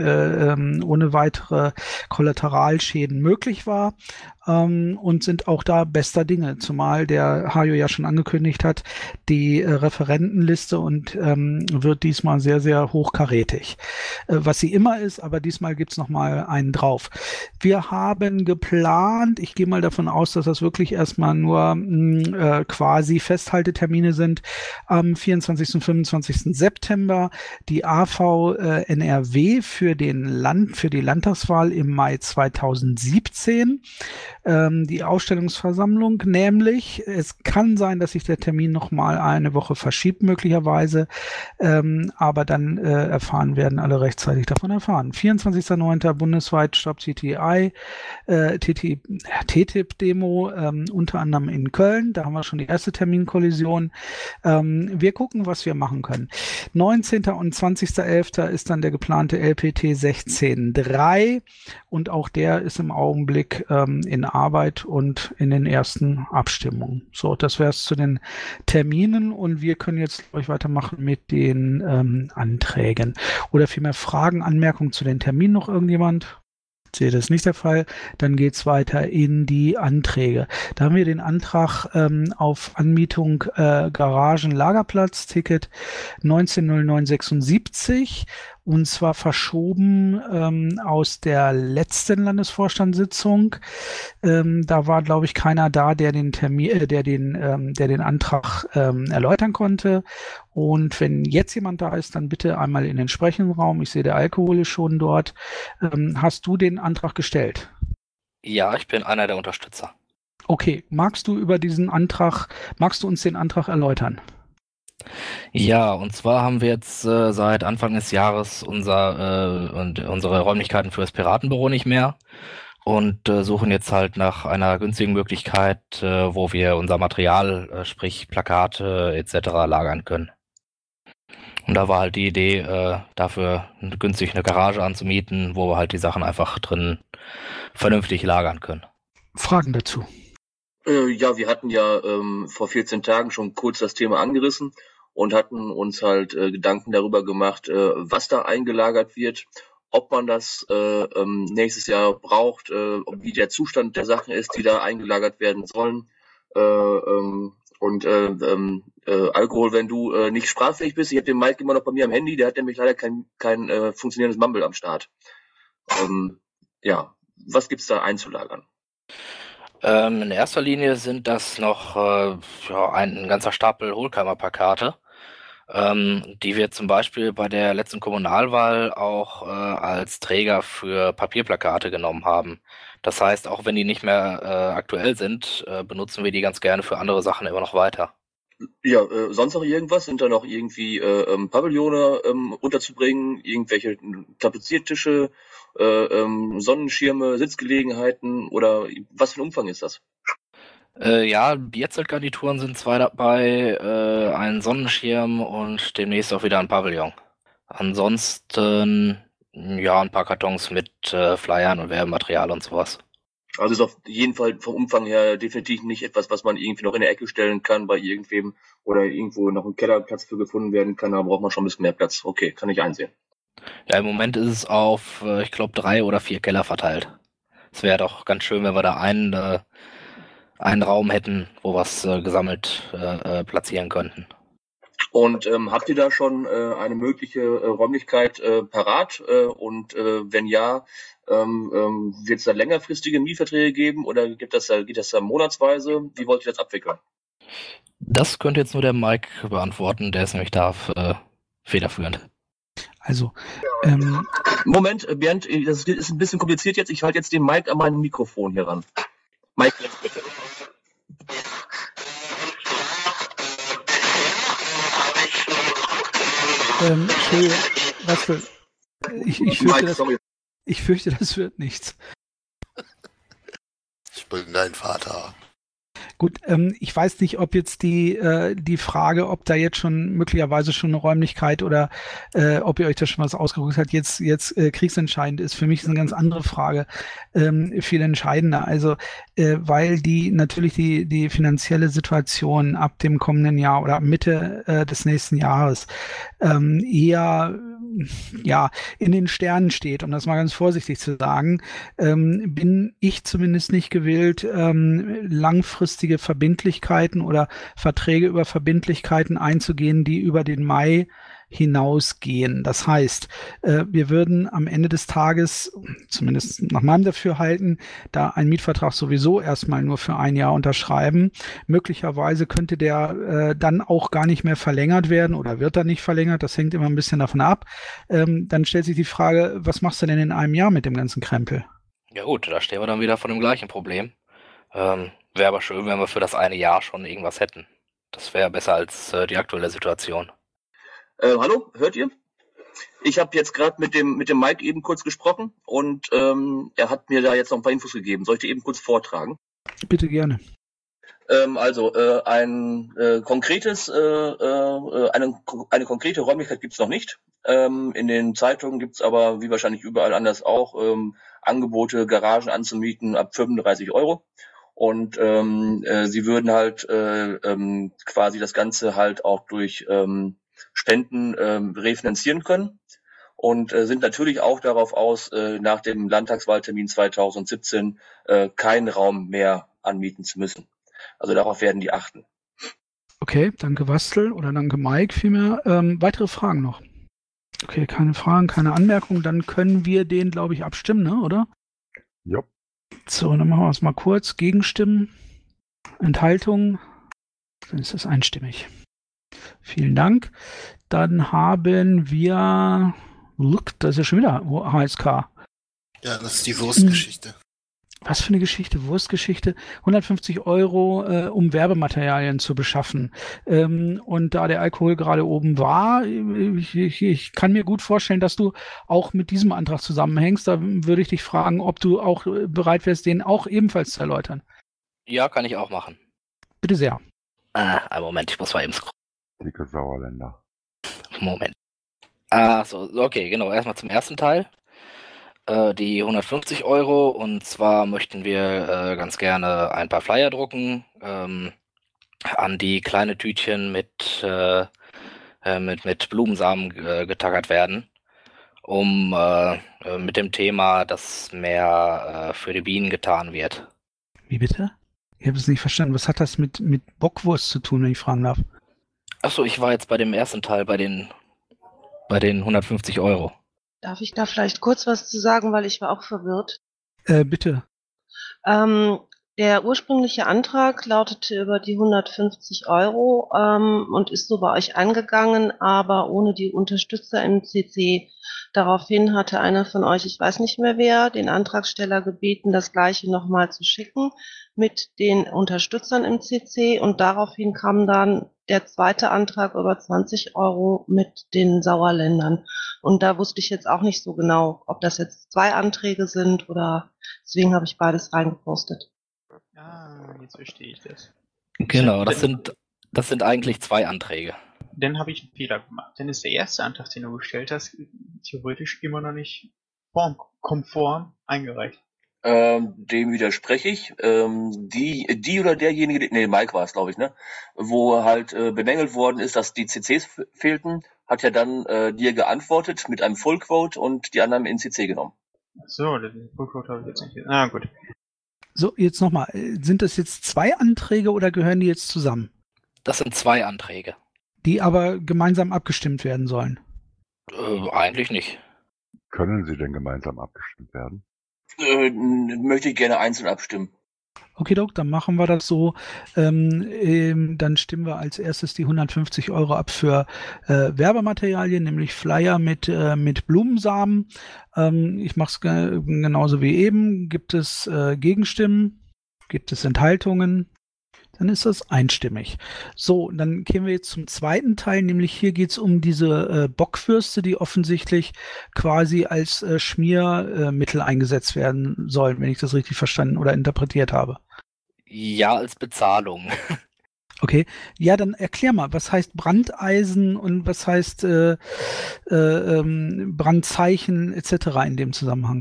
Kollateralschäden möglich war. Und sind auch da bester Dinge, zumal der Hajo ja schon angekündigt hat, die Referentenliste und wird diesmal sehr, sehr hochkarätig. Was sie immer ist, aber diesmal gibt's noch mal einen drauf. Wir haben geplant, ich gehe mal davon aus, dass das wirklich erstmal nur quasi Festhaltetermine sind, am 24. und 25. September die AV NRW für die Landtagswahl im Mai 2017. Die Ausstellungsversammlung, nämlich es kann sein, dass sich der Termin noch mal eine Woche verschiebt möglicherweise, aber dann werden alle rechtzeitig davon erfahren. 24.09. bundesweit Stop TTI, TTIP-Demo, unter anderem in Köln, da haben wir schon die erste Terminkollision. Wir gucken, was wir machen können. 19. und 20.11. ist dann der geplante LPT 16.3 und auch der ist im Augenblick in Arbeit und in den ersten Abstimmungen. So, das wäre es zu den Terminen und wir können jetzt euch weitermachen mit den Anträgen. Oder vielmehr Fragen, Anmerkungen zu den Terminen noch irgendjemand? Ich sehe, das ist nicht der Fall. Dann geht's weiter in die Anträge. Da haben wir den Antrag auf Anmietung Garagen-Lagerplatz-Ticket 190976 und zwar verschoben aus der letzten Landesvorstandssitzung. Da war, glaube ich, keiner da, der den Antrag erläutern konnte. Und wenn jetzt jemand da ist, dann bitte einmal in den sprechenden Raum. Ich sehe, der Alkohol ist schon dort. Hast du den Antrag gestellt? Ja, ich bin einer der Unterstützer. Okay, magst du uns den Antrag erläutern? Ja, und zwar haben wir jetzt seit Anfang des Jahres unsere Räumlichkeiten für das Piratenbüro nicht mehr und suchen jetzt halt nach einer günstigen Möglichkeit, wo wir unser Material, sprich Plakate etc. lagern können. Und da war halt die Idee, dafür günstig eine Garage anzumieten, wo wir halt die Sachen einfach drin vernünftig lagern können. Fragen dazu? Ja, wir hatten ja vor 14 Tagen schon kurz das Thema angerissen und hatten uns halt Gedanken darüber gemacht, was da eingelagert wird, ob man das nächstes Jahr braucht, wie der Zustand der Sachen ist, die da eingelagert werden sollen. Alkohol, wenn du nicht sprachfähig bist, ich habe den Mike immer noch bei mir am Handy, der hat nämlich leider kein funktionierendes Mumble am Start. Ja, was gibt's da einzulagern? In erster Linie sind das noch ein ganzer Stapel Hohlkammerplakate, die wir zum Beispiel bei der letzten Kommunalwahl auch als Träger für Papierplakate genommen haben. Das heißt, auch wenn die nicht mehr aktuell sind, benutzen wir die ganz gerne für andere Sachen immer noch weiter. Ja, sonst noch irgendwas? Sind da noch irgendwie Pavillone unterzubringen, irgendwelche Tapeziertische, Sonnenschirme, Sitzgelegenheiten oder was für ein Umfang ist das? Ja, Bierzeltgarnituren sind 2 dabei, ein Sonnenschirm und demnächst auch wieder ein Pavillon. Ansonsten, ja, ein paar Kartons mit Flyern und Werbematerial und sowas. Also ist auf jeden Fall vom Umfang her definitiv nicht etwas, was man irgendwie noch in der Ecke stellen kann bei irgendwem oder irgendwo noch ein Kellerplatz für gefunden werden kann. Da braucht man schon ein bisschen mehr Platz. Okay, kann ich einsehen. Ja, im Moment ist es auf, ich glaube, 3 oder 4 Keller verteilt. Es wäre doch ganz schön, wenn wir da einen Raum hätten, wo wir es gesammelt platzieren könnten. Und habt ihr da schon eine mögliche Räumlichkeit parat? Wenn ja, wird es da längerfristige Mietverträge geben oder geht das da monatsweise? Wie wollt ihr das abwickeln? Das könnte jetzt nur der Mike beantworten, der ist nämlich da federführend. Also, Moment, Bernd, das ist ein bisschen kompliziert jetzt. Ich halte jetzt den Mike an meinem Mikrofon hier ran. Mike, bitte. Entschuldigung, ich fürchte, das wird nichts. Ich bin dein Vater. Gut, ich weiß nicht, ob jetzt die Frage, ob da jetzt schon möglicherweise schon eine Räumlichkeit oder ob ihr euch da schon was ausgeguckt habt, jetzt kriegsentscheidend ist. Für mich ist eine ganz andere Frage viel entscheidender. Also, weil natürlich die finanzielle Situation ab dem kommenden Jahr oder ab Mitte des nächsten Jahres eher in den Sternen steht, um das mal ganz vorsichtig zu sagen, bin ich zumindest nicht gewillt, langfristige Verbindlichkeiten oder Verträge über Verbindlichkeiten einzugehen, die über den Mai hinausgehen. Das heißt, wir würden am Ende des Tages, zumindest nach meinem Dafürhalten, da einen Mietvertrag sowieso erstmal nur für ein Jahr unterschreiben. Möglicherweise könnte der dann auch gar nicht mehr verlängert werden oder wird dann nicht verlängert. Das hängt immer ein bisschen davon ab. Dann stellt sich die Frage, was machst du denn in einem Jahr mit dem ganzen Krempel? Ja gut, da stehen wir dann wieder vor dem gleichen Problem. Wäre aber schön, wenn wir für das eine Jahr schon irgendwas hätten. Das wäre besser als die aktuelle Situation. Hallo, hört ihr? Ich habe jetzt gerade mit dem Mike eben kurz gesprochen und er hat mir da jetzt noch ein paar Infos gegeben. Soll ich die eben kurz vortragen? Bitte gerne. Eine konkrete Räumlichkeit gibt's noch nicht. In den Zeitungen gibt's aber, wie wahrscheinlich überall anders auch, Angebote, Garagen anzumieten ab 35 €. Und sie würden halt quasi das Ganze halt auch durch Spenden refinanzieren können und sind natürlich auch darauf aus, nach dem Landtagswahltermin 2017 keinen Raum mehr anmieten zu müssen. Also darauf werden die achten. Okay, danke Wastel oder danke Mike vielmehr. Weitere Fragen noch? Okay, keine Fragen, keine Anmerkungen. Dann können wir den, glaube ich, abstimmen, ne? Oder? Jo. So, dann machen wir es mal kurz. Gegenstimmen, Enthaltungen. Dann ist das einstimmig. Vielen Dank. Dann haben wir, das ist ja schon wieder HSK. Ja, das ist die Wurstgeschichte. Was für eine Geschichte, Wurstgeschichte. 150 €, um Werbematerialien zu beschaffen. Und da der Alkohol gerade oben war, ich kann mir gut vorstellen, dass du auch mit diesem Antrag zusammenhängst. Da würde ich dich fragen, ob du auch bereit wärst, den auch ebenfalls zu erläutern. Ja, kann ich auch machen. Bitte sehr. Einen Moment, ich muss mal eben scrollen. Dicke Sauerländer. Moment. So, okay, genau. Erstmal zum ersten Teil. Die 150 €, und zwar möchten wir ganz gerne ein paar Flyer drucken, an die kleine Tütchen mit Blumensamen getackert werden, um mit dem Thema, dass mehr für die Bienen getan wird. Wie bitte? Ich habe es nicht verstanden. Was hat das mit Bockwurst zu tun, wenn ich fragen darf? Achso, ich war jetzt bei dem ersten Teil bei den 150 €. Darf ich da vielleicht kurz was zu sagen, weil ich war auch verwirrt. Bitte. Der ursprüngliche Antrag lautete über die 150 € und ist so bei euch eingegangen, aber ohne die Unterstützer im CC. Daraufhin hatte einer von euch, ich weiß nicht mehr wer, den Antragsteller gebeten, das Gleiche nochmal zu schicken mit den Unterstützern im CC, und daraufhin kam dann der zweite Antrag über 20 € mit den Sauerländern. Und da wusste ich jetzt auch nicht so genau, ob das jetzt 2 Anträge sind oder, deswegen habe ich beides reingepostet. Jetzt verstehe ich das. Genau, das sind eigentlich 2 Anträge. Dann habe ich einen Fehler gemacht. Dann ist der erste Antrag, den du gestellt hast, theoretisch immer noch nicht formkonform eingereicht. Dem widerspreche ich. Die oder derjenige, Mike war es, glaube ich, ne? Wo halt bemängelt worden ist, dass die CCs fehlten, hat ja dann dir geantwortet mit einem Fullquote und die anderen in CC genommen. So, den Fullquote habe ich jetzt nicht. Ah, gut. So, jetzt nochmal. Sind das jetzt 2 Anträge oder gehören die jetzt zusammen? Das sind 2 Anträge. Die aber gemeinsam abgestimmt werden sollen? Eigentlich nicht. Können sie denn gemeinsam abgestimmt werden? Möchte ich gerne einzeln abstimmen. Okay, Doc, dann machen wir das so. Dann stimmen wir als erstes die 150 € ab für Werbematerialien, nämlich Flyer mit Blumensamen. Ich mache es genauso wie eben. Gibt es Gegenstimmen? Gibt es Enthaltungen? Dann ist das einstimmig. So, dann gehen wir jetzt zum zweiten Teil, nämlich hier geht es um diese Bockwürste, die offensichtlich quasi als Schmiermittel eingesetzt werden sollen, wenn ich das richtig verstanden oder interpretiert habe. Ja, als Bezahlung. Okay, ja, dann erklär mal, was heißt Brandeisen und was heißt Brandzeichen etc. in dem Zusammenhang?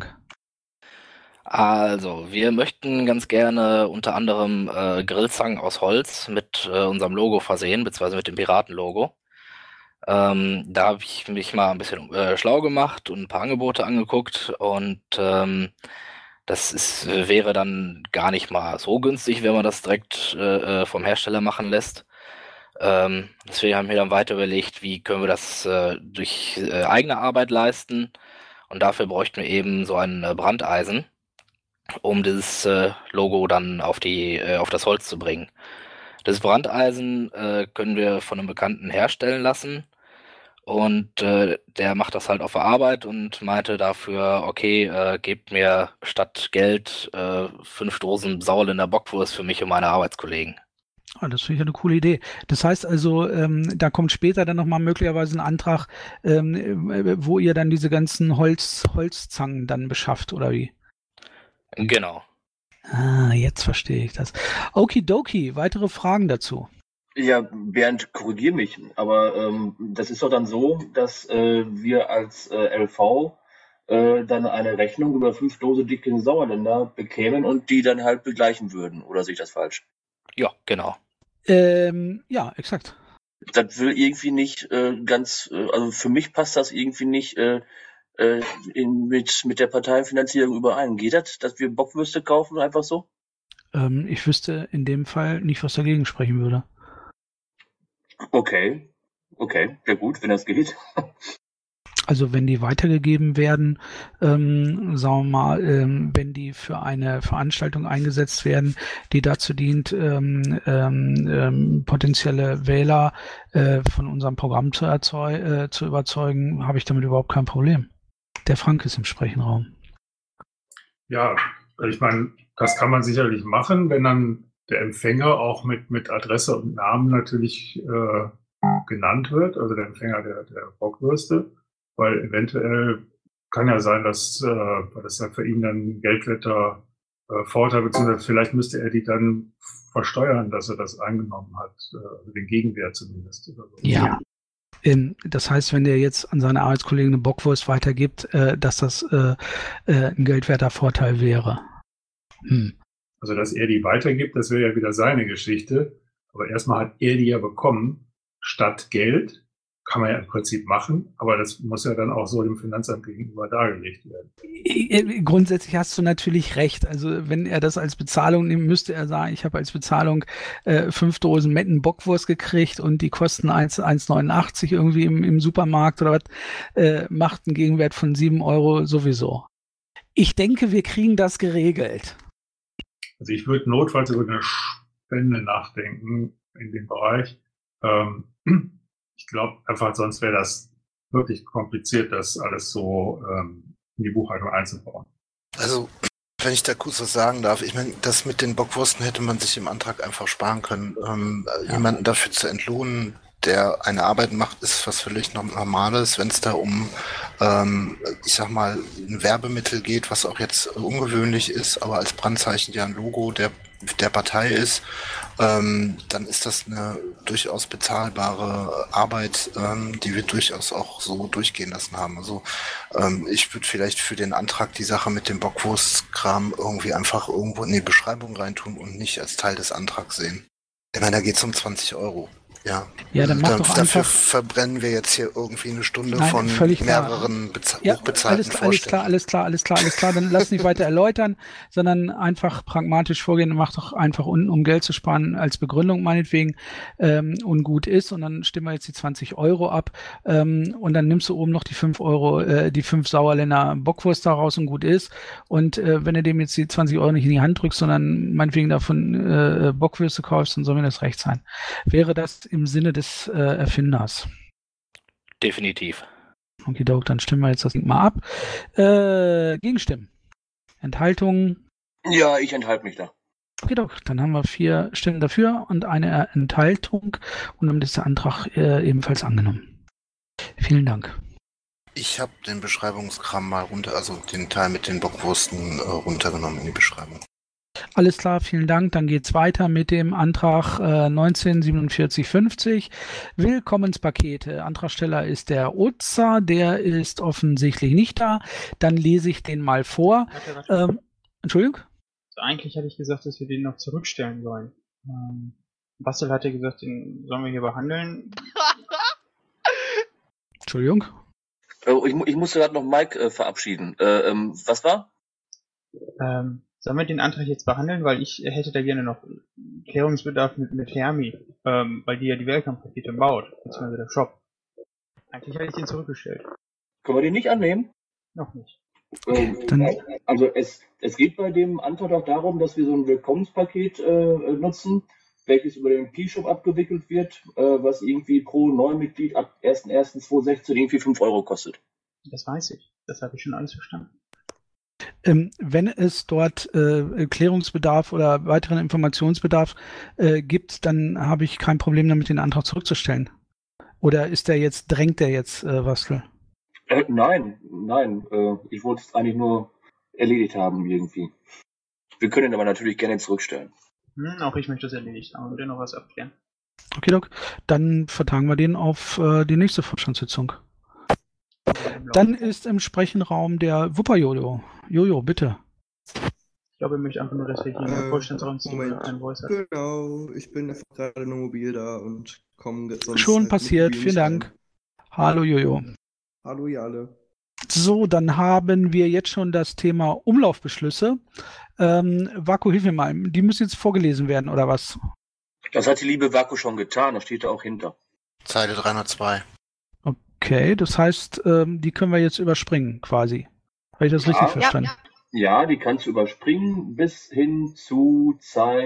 Also, wir möchten ganz gerne unter anderem Grillzangen aus Holz mit unserem Logo versehen, beziehungsweise mit dem Piratenlogo. Da habe ich mich mal ein bisschen schlau gemacht und ein paar Angebote angeguckt, und das wäre dann gar nicht mal so günstig, wenn man das direkt vom Hersteller machen lässt. Deswegen haben wir dann weiter überlegt, wie können wir das durch eigene Arbeit leisten, und dafür bräuchten wir eben so ein Brandeisen, um dieses Logo dann auf das Holz zu bringen. Das Brandeisen können wir von einem Bekannten herstellen lassen, und der macht das halt auf der Arbeit und meinte dafür, okay, gebt mir statt Geld 5 Dosen Sauerländer Bockwurst für mich und meine Arbeitskollegen. Ah, das finde ich eine coole Idee. Das heißt also, da kommt später dann nochmal möglicherweise ein Antrag, wo ihr dann diese ganzen Holzzangen dann beschafft, oder wie? Genau. Ah, jetzt verstehe ich das. Okidoki, weitere Fragen dazu? Ja, Bernd, korrigier mich, aber das ist doch dann so, dass wir als LV dann eine Rechnung über 5 Dosen dicken Sauerländer bekämen und die dann halt begleichen würden, oder sehe ich das falsch? Ja, genau. Ja, exakt. Das will irgendwie nicht also für mich passt das irgendwie nicht mit der Parteienfinanzierung überein. Geht das, dass wir Bockwürste kaufen, einfach so? Ich wüsste in dem Fall nicht, was dagegen sprechen würde. Okay, ja gut, wenn das geht. Also wenn die weitergegeben werden, sagen wir mal, wenn die für eine Veranstaltung eingesetzt werden, die dazu dient, potenzielle Wähler von unserem Programm zu überzeugen, habe ich damit überhaupt kein Problem. Der Frank ist im Sprechenraum. Ja, ich meine, das kann man sicherlich machen, wenn dann der Empfänger auch mit Adresse und Namen natürlich genannt wird, also der Empfänger der Bockwürste, weil eventuell kann ja sein, dass das ja für ihn dann Geldwetter Vorteil, beziehungsweise vielleicht müsste er die dann versteuern, dass er das eingenommen hat, den Gegenwert zumindest. Oder so. Ja. Das heißt, wenn der jetzt an seine Arbeitskollegen eine Bockwurst weitergibt, dass das ein geldwerter Vorteil wäre. Also, dass er die weitergibt, das wäre ja wieder seine Geschichte. Aber erstmal hat er die ja bekommen, statt Geld. Kann man ja im Prinzip machen, aber das muss ja dann auch so dem Finanzamt gegenüber dargelegt werden. Grundsätzlich hast du natürlich recht. Also wenn er das als Bezahlung nimmt, müsste er sagen, ich habe als Bezahlung 5 Dosen Metten Bockwurst gekriegt und die kosten 1,89 irgendwie im Supermarkt oder was, macht einen Gegenwert von 7 Euro sowieso. Ich denke, wir kriegen das geregelt. Also ich würde notfalls über eine Spende nachdenken in dem Bereich. Ich glaube einfach, sonst wäre das wirklich kompliziert, das alles so in die Buchhaltung einzubauen. Also, wenn ich da kurz was sagen darf, ich meine, das mit den Bockwürsten hätte man sich im Antrag einfach sparen können. Jemanden dafür zu entlohnen, der eine Arbeit macht, ist was völlig Normales. Wenn es da um, ich sag mal, ein Werbemittel geht, was auch jetzt ungewöhnlich ist, aber als Brandzeichen ja ein Logo der Partei ist, dann ist das eine durchaus bezahlbare Arbeit, die wir durchaus auch so durchgehen lassen haben. Also ich würde vielleicht für den Antrag die Sache mit dem Bockwurstkram irgendwie einfach irgendwo in die Beschreibung reintun und nicht als Teil des Antrags sehen. Ich meine, da geht es um 20 Euro. Ja, dann mach doch dafür einfach, verbrennen wir jetzt hier irgendwie eine Stunde Nein, von mehreren hochbezahlten Vorstellungen. Alles klar. Dann lass nicht weiter erläutern, sondern einfach pragmatisch vorgehen und mach doch einfach unten, um Geld zu sparen, als Begründung meinetwegen und gut ist. Und dann stimmen wir jetzt die 20 Euro ab und dann nimmst du oben noch die 5 Euro, die 5 Sauerländer Bockwurst daraus und gut ist. Und wenn du dem jetzt die 20 Euro nicht in die Hand drückst, sondern meinetwegen davon Bockwürste kaufst, dann soll mir das recht sein. Wäre das im Sinne des Erfinders? Definitiv. Okidok, dann stimmen wir jetzt das Ding mal ab. Gegenstimmen. Enthaltungen. Ja, ich enthalte mich da. Okidok, dann haben wir 4 Stimmen dafür und eine Enthaltung und damit ist der Antrag ebenfalls angenommen. Vielen Dank. Ich habe den Beschreibungskram mal also den Teil mit den Bockwürsten runtergenommen in die Beschreibung. Alles klar, vielen Dank. Dann geht's weiter mit dem Antrag 194750. Willkommenspakete. Antragsteller ist der Ozer, der ist offensichtlich nicht da. Dann lese ich den mal vor. Warte. Entschuldigung? Also eigentlich hatte ich gesagt, dass wir den noch zurückstellen sollen. Bastel hatte gesagt, den sollen wir hier behandeln. Entschuldigung? Ich musste gerade noch Mike verabschieden. Was war? Sollen wir den Antrag jetzt behandeln, weil ich hätte da gerne noch Klärungsbedarf mit Hermi, weil die ja die Welcome-Pakete baut, beziehungsweise der Shop. Eigentlich hätte ich den zurückgestellt. Können wir den nicht annehmen? Noch nicht. Also es geht bei dem Antrag auch darum, dass wir so ein Willkommenspaket nutzen, welches über den Keyshop abgewickelt wird, was irgendwie pro Neumitglied ab 1.1.2016 irgendwie 5 Euro kostet. Das weiß ich. Das habe ich schon alles verstanden. Wenn es dort Klärungsbedarf oder weiteren Informationsbedarf gibt, dann habe ich kein Problem damit, den Antrag zurückzustellen. Oder drängt der jetzt, Wastel? Nein. Ich wollte es eigentlich nur erledigt haben irgendwie. Wir können ihn aber natürlich gerne zurückstellen. Auch ich möchte es erledigt haben und dir noch was abklären. Okay, Doc. Dann vertagen wir den auf die nächste Vorstandssitzung. Dann ist im Sprechenraum der Wupper-Jojo. Jojo, bitte. Ich glaube, ich möchte einfach nur, dass wir hier in der Vorstandsraum einen Voice haben. Genau, ich bin einfach gerade nur mobil da und komme sonst Schon halt passiert, mobil vielen nicht Dank. rein. Hallo Jojo. Hallo ihr alle. So, dann haben wir jetzt schon das Thema Umlaufbeschlüsse. Vaku, hilf mir mal. Die müssen jetzt vorgelesen werden, oder was? Das hat die liebe Vaku schon getan, das steht da auch hinter. Zeile 302. Okay, das heißt, die können wir jetzt überspringen, quasi. Habe ich das richtig verstanden? Ja, die kannst du überspringen bis hin zu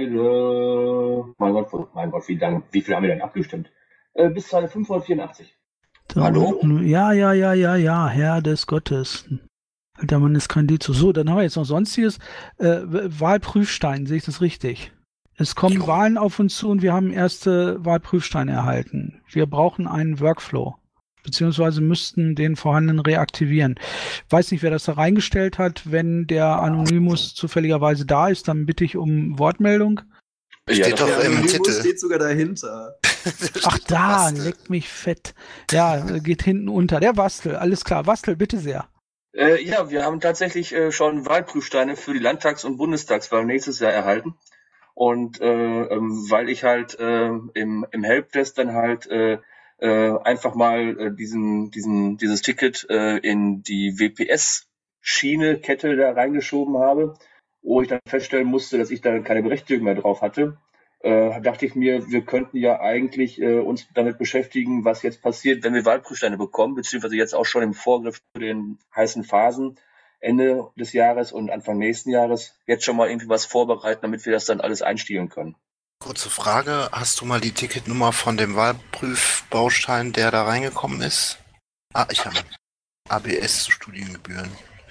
Zeile. Mein Gott, wie viel haben wir denn abgestimmt? Bis Zeile 584. Hallo? Ja, Herr des Gottes. Alter Mann ist kein Lied. So, dann haben wir jetzt noch Sonstiges. Wahlprüfstein, sehe ich das richtig? Es kommen Wahlen auf uns zu und wir haben erste Wahlprüfsteine erhalten. Wir brauchen einen Workflow, beziehungsweise müssten den vorhandenen reaktivieren. Weiß nicht, wer das da reingestellt hat. Wenn der Anonymous zufälligerweise da ist, dann bitte ich um Wortmeldung. Steht doch im Titel. Steht sogar dahinter. Ach da, leckt mich fett. Ja, geht hinten unter. Der Wastel, alles klar. Wastel, bitte sehr. Ja, wir haben tatsächlich schon Wahlprüfsteine für die Landtags- und Bundestagswahl nächstes Jahr erhalten. Und weil ich halt im Helpdesk dann halt einfach mal dieses Ticket in die WPS-Schiene-Kette da reingeschoben habe, wo ich dann feststellen musste, dass ich da keine Berechtigung mehr drauf hatte, dachte ich mir, wir könnten ja eigentlich uns damit beschäftigen, was jetzt passiert, wenn wir Wahlprüfsteine bekommen, beziehungsweise jetzt auch schon im Vorgriff zu den heißen Phasen Ende des Jahres und Anfang nächsten Jahres jetzt schon mal irgendwie was vorbereiten, damit wir das dann alles einstielen können. Kurze Frage, hast du mal die Ticketnummer von dem Wahlprüfbaustein, der da reingekommen ist? Ich habe ABS-Studiengebühren.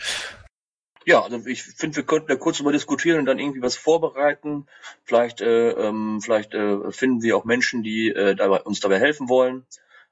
Ja, also ich finde, wir könnten da kurz drüber diskutieren und dann irgendwie was vorbereiten. Vielleicht finden wir auch Menschen, die uns dabei helfen wollen.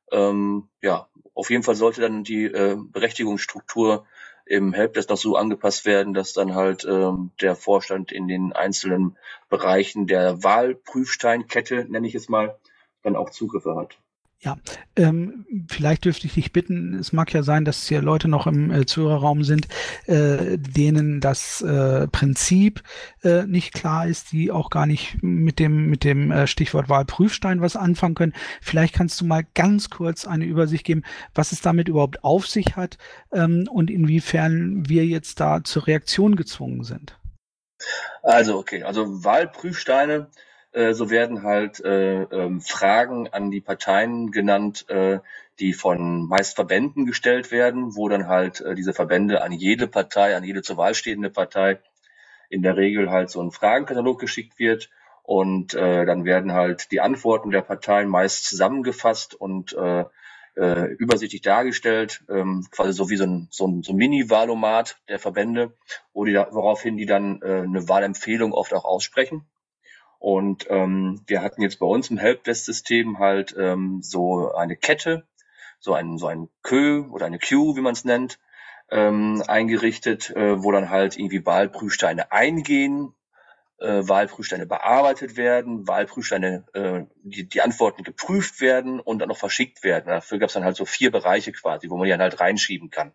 Ja, auf jeden Fall sollte dann die Berechtigungsstruktur im Helpdesk noch so angepasst werden, dass dann halt der Vorstand in den einzelnen Bereichen der Wahlprüfsteinkette, nenne ich es mal, dann auch Zugriffe hat. Ja, vielleicht dürfte ich dich bitten, es mag ja sein, dass hier Leute noch im Zuhörerraum sind, denen das Prinzip nicht klar ist, die auch gar nicht mit dem Stichwort Wahlprüfstein was anfangen können. Vielleicht kannst du mal ganz kurz eine Übersicht geben, was es damit überhaupt auf sich hat und inwiefern wir jetzt da zur Reaktion gezwungen sind. Also Wahlprüfsteine, so werden halt Fragen an die Parteien genannt, die von meist Verbänden gestellt werden, wo dann halt diese Verbände an jede Partei, an jede zur Wahl stehende Partei in der Regel halt so ein Fragenkatalog geschickt wird und dann werden halt die Antworten der Parteien meist zusammengefasst und übersichtlich dargestellt, quasi so wie so ein Mini-Wahlomat der Verbände, woraufhin die dann eine Wahlempfehlung oft auch aussprechen. Und wir hatten jetzt bei uns im Helpdesk-System halt so eine Kette, so ein Queue oder eine Queue, wie man es nennt, eingerichtet, wo dann halt irgendwie Wahlprüfsteine eingehen, Wahlprüfsteine bearbeitet werden, Wahlprüfsteine, die Antworten geprüft werden und dann noch verschickt werden. Dafür gab es dann halt so 4 Bereiche quasi, wo man die dann halt reinschieben kann.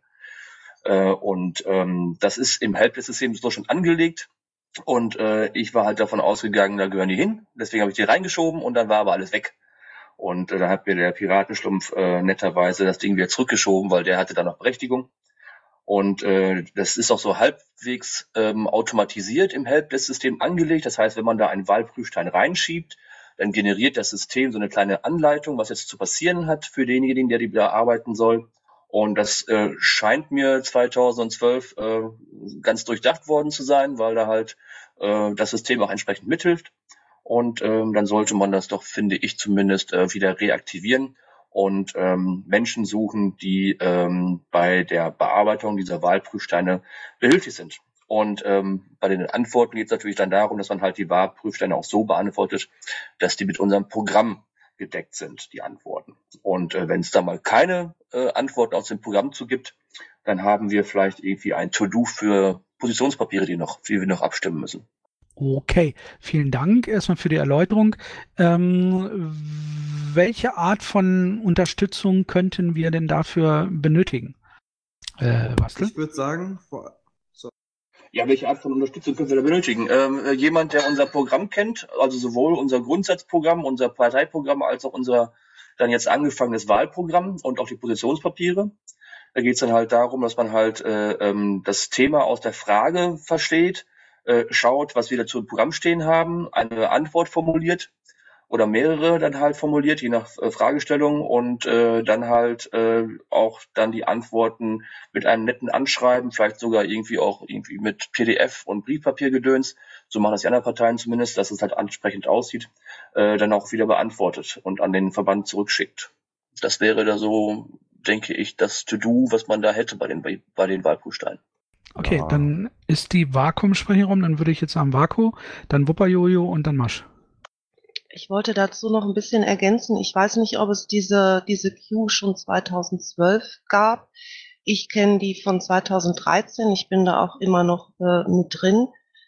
Und das ist im Helpdesk-System so schon angelegt. Und ich war halt davon ausgegangen, da gehören die hin. Deswegen habe ich die reingeschoben und dann war aber alles weg. Und da hat mir der Piratenschlumpf netterweise das Ding wieder zurückgeschoben, weil der hatte da noch Berechtigung. Und das ist auch so halbwegs automatisiert im Helpdesk-System angelegt. Das heißt, wenn man da einen Wahlprüfstein reinschiebt, dann generiert das System so eine kleine Anleitung, was jetzt zu passieren hat für denjenigen, der die bearbeiten soll. Und das scheint mir 2012 ganz durchdacht worden zu sein, weil da halt das System auch entsprechend mithilft. Und dann sollte man das doch, finde ich zumindest, wieder reaktivieren und Menschen suchen, die bei der Bearbeitung dieser Wahlprüfsteine behilflich sind. Und bei den Antworten geht es natürlich dann darum, dass man halt die Wahlprüfsteine auch so beantwortet, dass die mit unserem Programm gedeckt sind, die Antworten. Und wenn es da mal keine Antworten aus dem Programm zu gibt, dann haben wir vielleicht irgendwie ein To-Do für Positionspapiere, die wir noch abstimmen müssen. Okay, vielen Dank erstmal für die Erläuterung. Welche Art von Unterstützung könnten wir denn dafür benötigen? Bastel? Ich würde sagen, Ja, welche Art von Unterstützung können wir da benötigen? Jemand, der unser Programm kennt, also sowohl unser Grundsatzprogramm, unser Parteiprogramm, als auch unser dann jetzt angefangenes Wahlprogramm und auch die Positionspapiere. Da geht es dann halt darum, dass man halt das Thema aus der Frage versteht, schaut, was wir dazu im Programm stehen haben, eine Antwort formuliert oder mehrere dann halt formuliert, je nach Fragestellung und dann halt auch dann die Antworten mit einem netten Anschreiben, vielleicht sogar irgendwie mit PDF und Briefpapiergedöns, so machen das die anderen Parteien zumindest, dass es halt ansprechend aussieht, dann auch wieder beantwortet und an den Verband zurückschickt. Das wäre da so, denke ich, das To-Do, was man da hätte bei den Wahlprüfsteinen. Okay, dann ist die Vaku im Sprechraum, dann würde ich jetzt sagen Vaku, dann Wupperjojo und dann Masch. Ich wollte dazu noch ein bisschen ergänzen. Ich weiß nicht, ob es diese Queue schon 2012 gab. Ich kenne die von 2013. Ich bin da auch immer noch mit drin.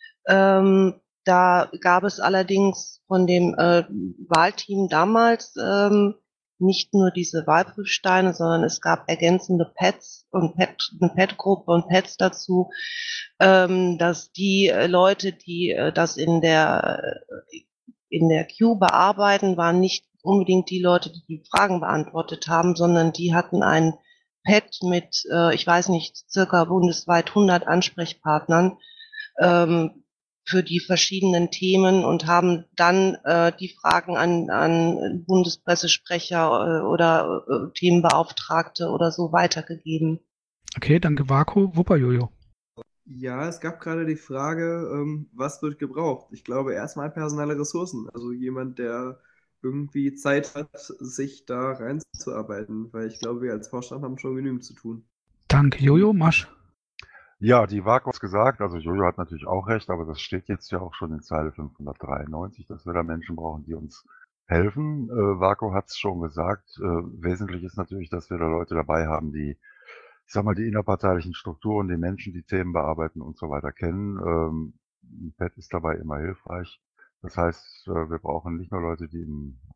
Da gab es allerdings von dem Wahlteam damals nicht nur diese Wahlprüfsteine, sondern es gab ergänzende Pads und eine Pad-Gruppe und Pads dazu, dass die Leute, die das in der Queue bearbeiten, waren nicht unbedingt die Leute, die die Fragen beantwortet haben, sondern die hatten ein Pad mit, ich weiß nicht, circa bundesweit 100 Ansprechpartnern für die verschiedenen Themen und haben dann die Fragen an Bundespressesprecher oder Themenbeauftragte oder so weitergegeben. Okay, danke Vaku, Wupperjojo. Ja, es gab gerade die Frage, was wird gebraucht? Ich glaube erstmal personelle Ressourcen, also jemand, der irgendwie Zeit hat, sich da reinzuarbeiten, weil ich glaube, wir als Vorstand haben schon genügend zu tun. Danke, Jojo, Masch. Ja, die Vaku hat gesagt, also Jojo hat natürlich auch recht, aber das steht jetzt ja auch schon in Zeile 593, dass wir da Menschen brauchen, die uns helfen. Vaku hat es schon gesagt, wesentlich ist natürlich, dass wir da Leute dabei haben, die, ich sag mal, die innerparteilichen Strukturen, die Menschen, die Themen bearbeiten und so weiter kennen. Ein Pad ist dabei immer hilfreich. Das heißt, wir brauchen nicht nur Leute, die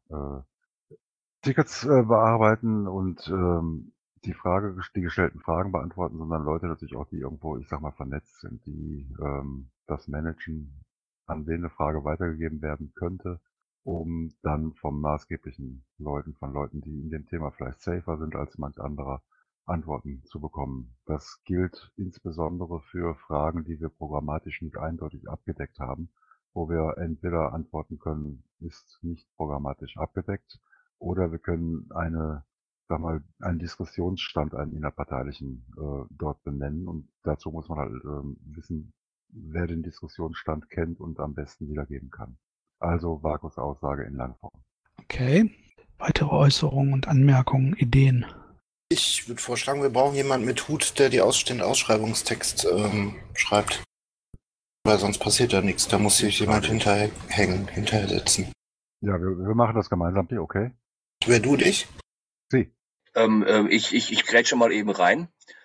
Tickets bearbeiten und die gestellten Fragen beantworten, sondern Leute natürlich auch, die irgendwo, ich sag mal, vernetzt sind, die das managen, an denen eine Frage weitergegeben werden könnte, um dann von Leuten, die in dem Thema vielleicht safer sind als manch anderer, Antworten zu bekommen. Das gilt insbesondere für Fragen, die wir programmatisch nicht eindeutig abgedeckt haben, wo wir entweder antworten können, ist nicht programmatisch abgedeckt, oder wir können einen Diskussionsstand, einen innerparteilichen, dort benennen. Und dazu muss man halt wissen, wer den Diskussionsstand kennt und am besten wiedergeben kann. Also Vakus Aussage in Langform. Okay, weitere Äußerungen und Anmerkungen, Ideen? Ich würde vorschlagen, wir brauchen jemanden mit Hut, der den Ausschreibungstext schreibt. Weil sonst passiert da nichts. Da muss sich jemand hinterher setzen. Ja, wir machen das gemeinsam, okay? Wer, du und ich? Sie. Ich grätsche mal eben rein.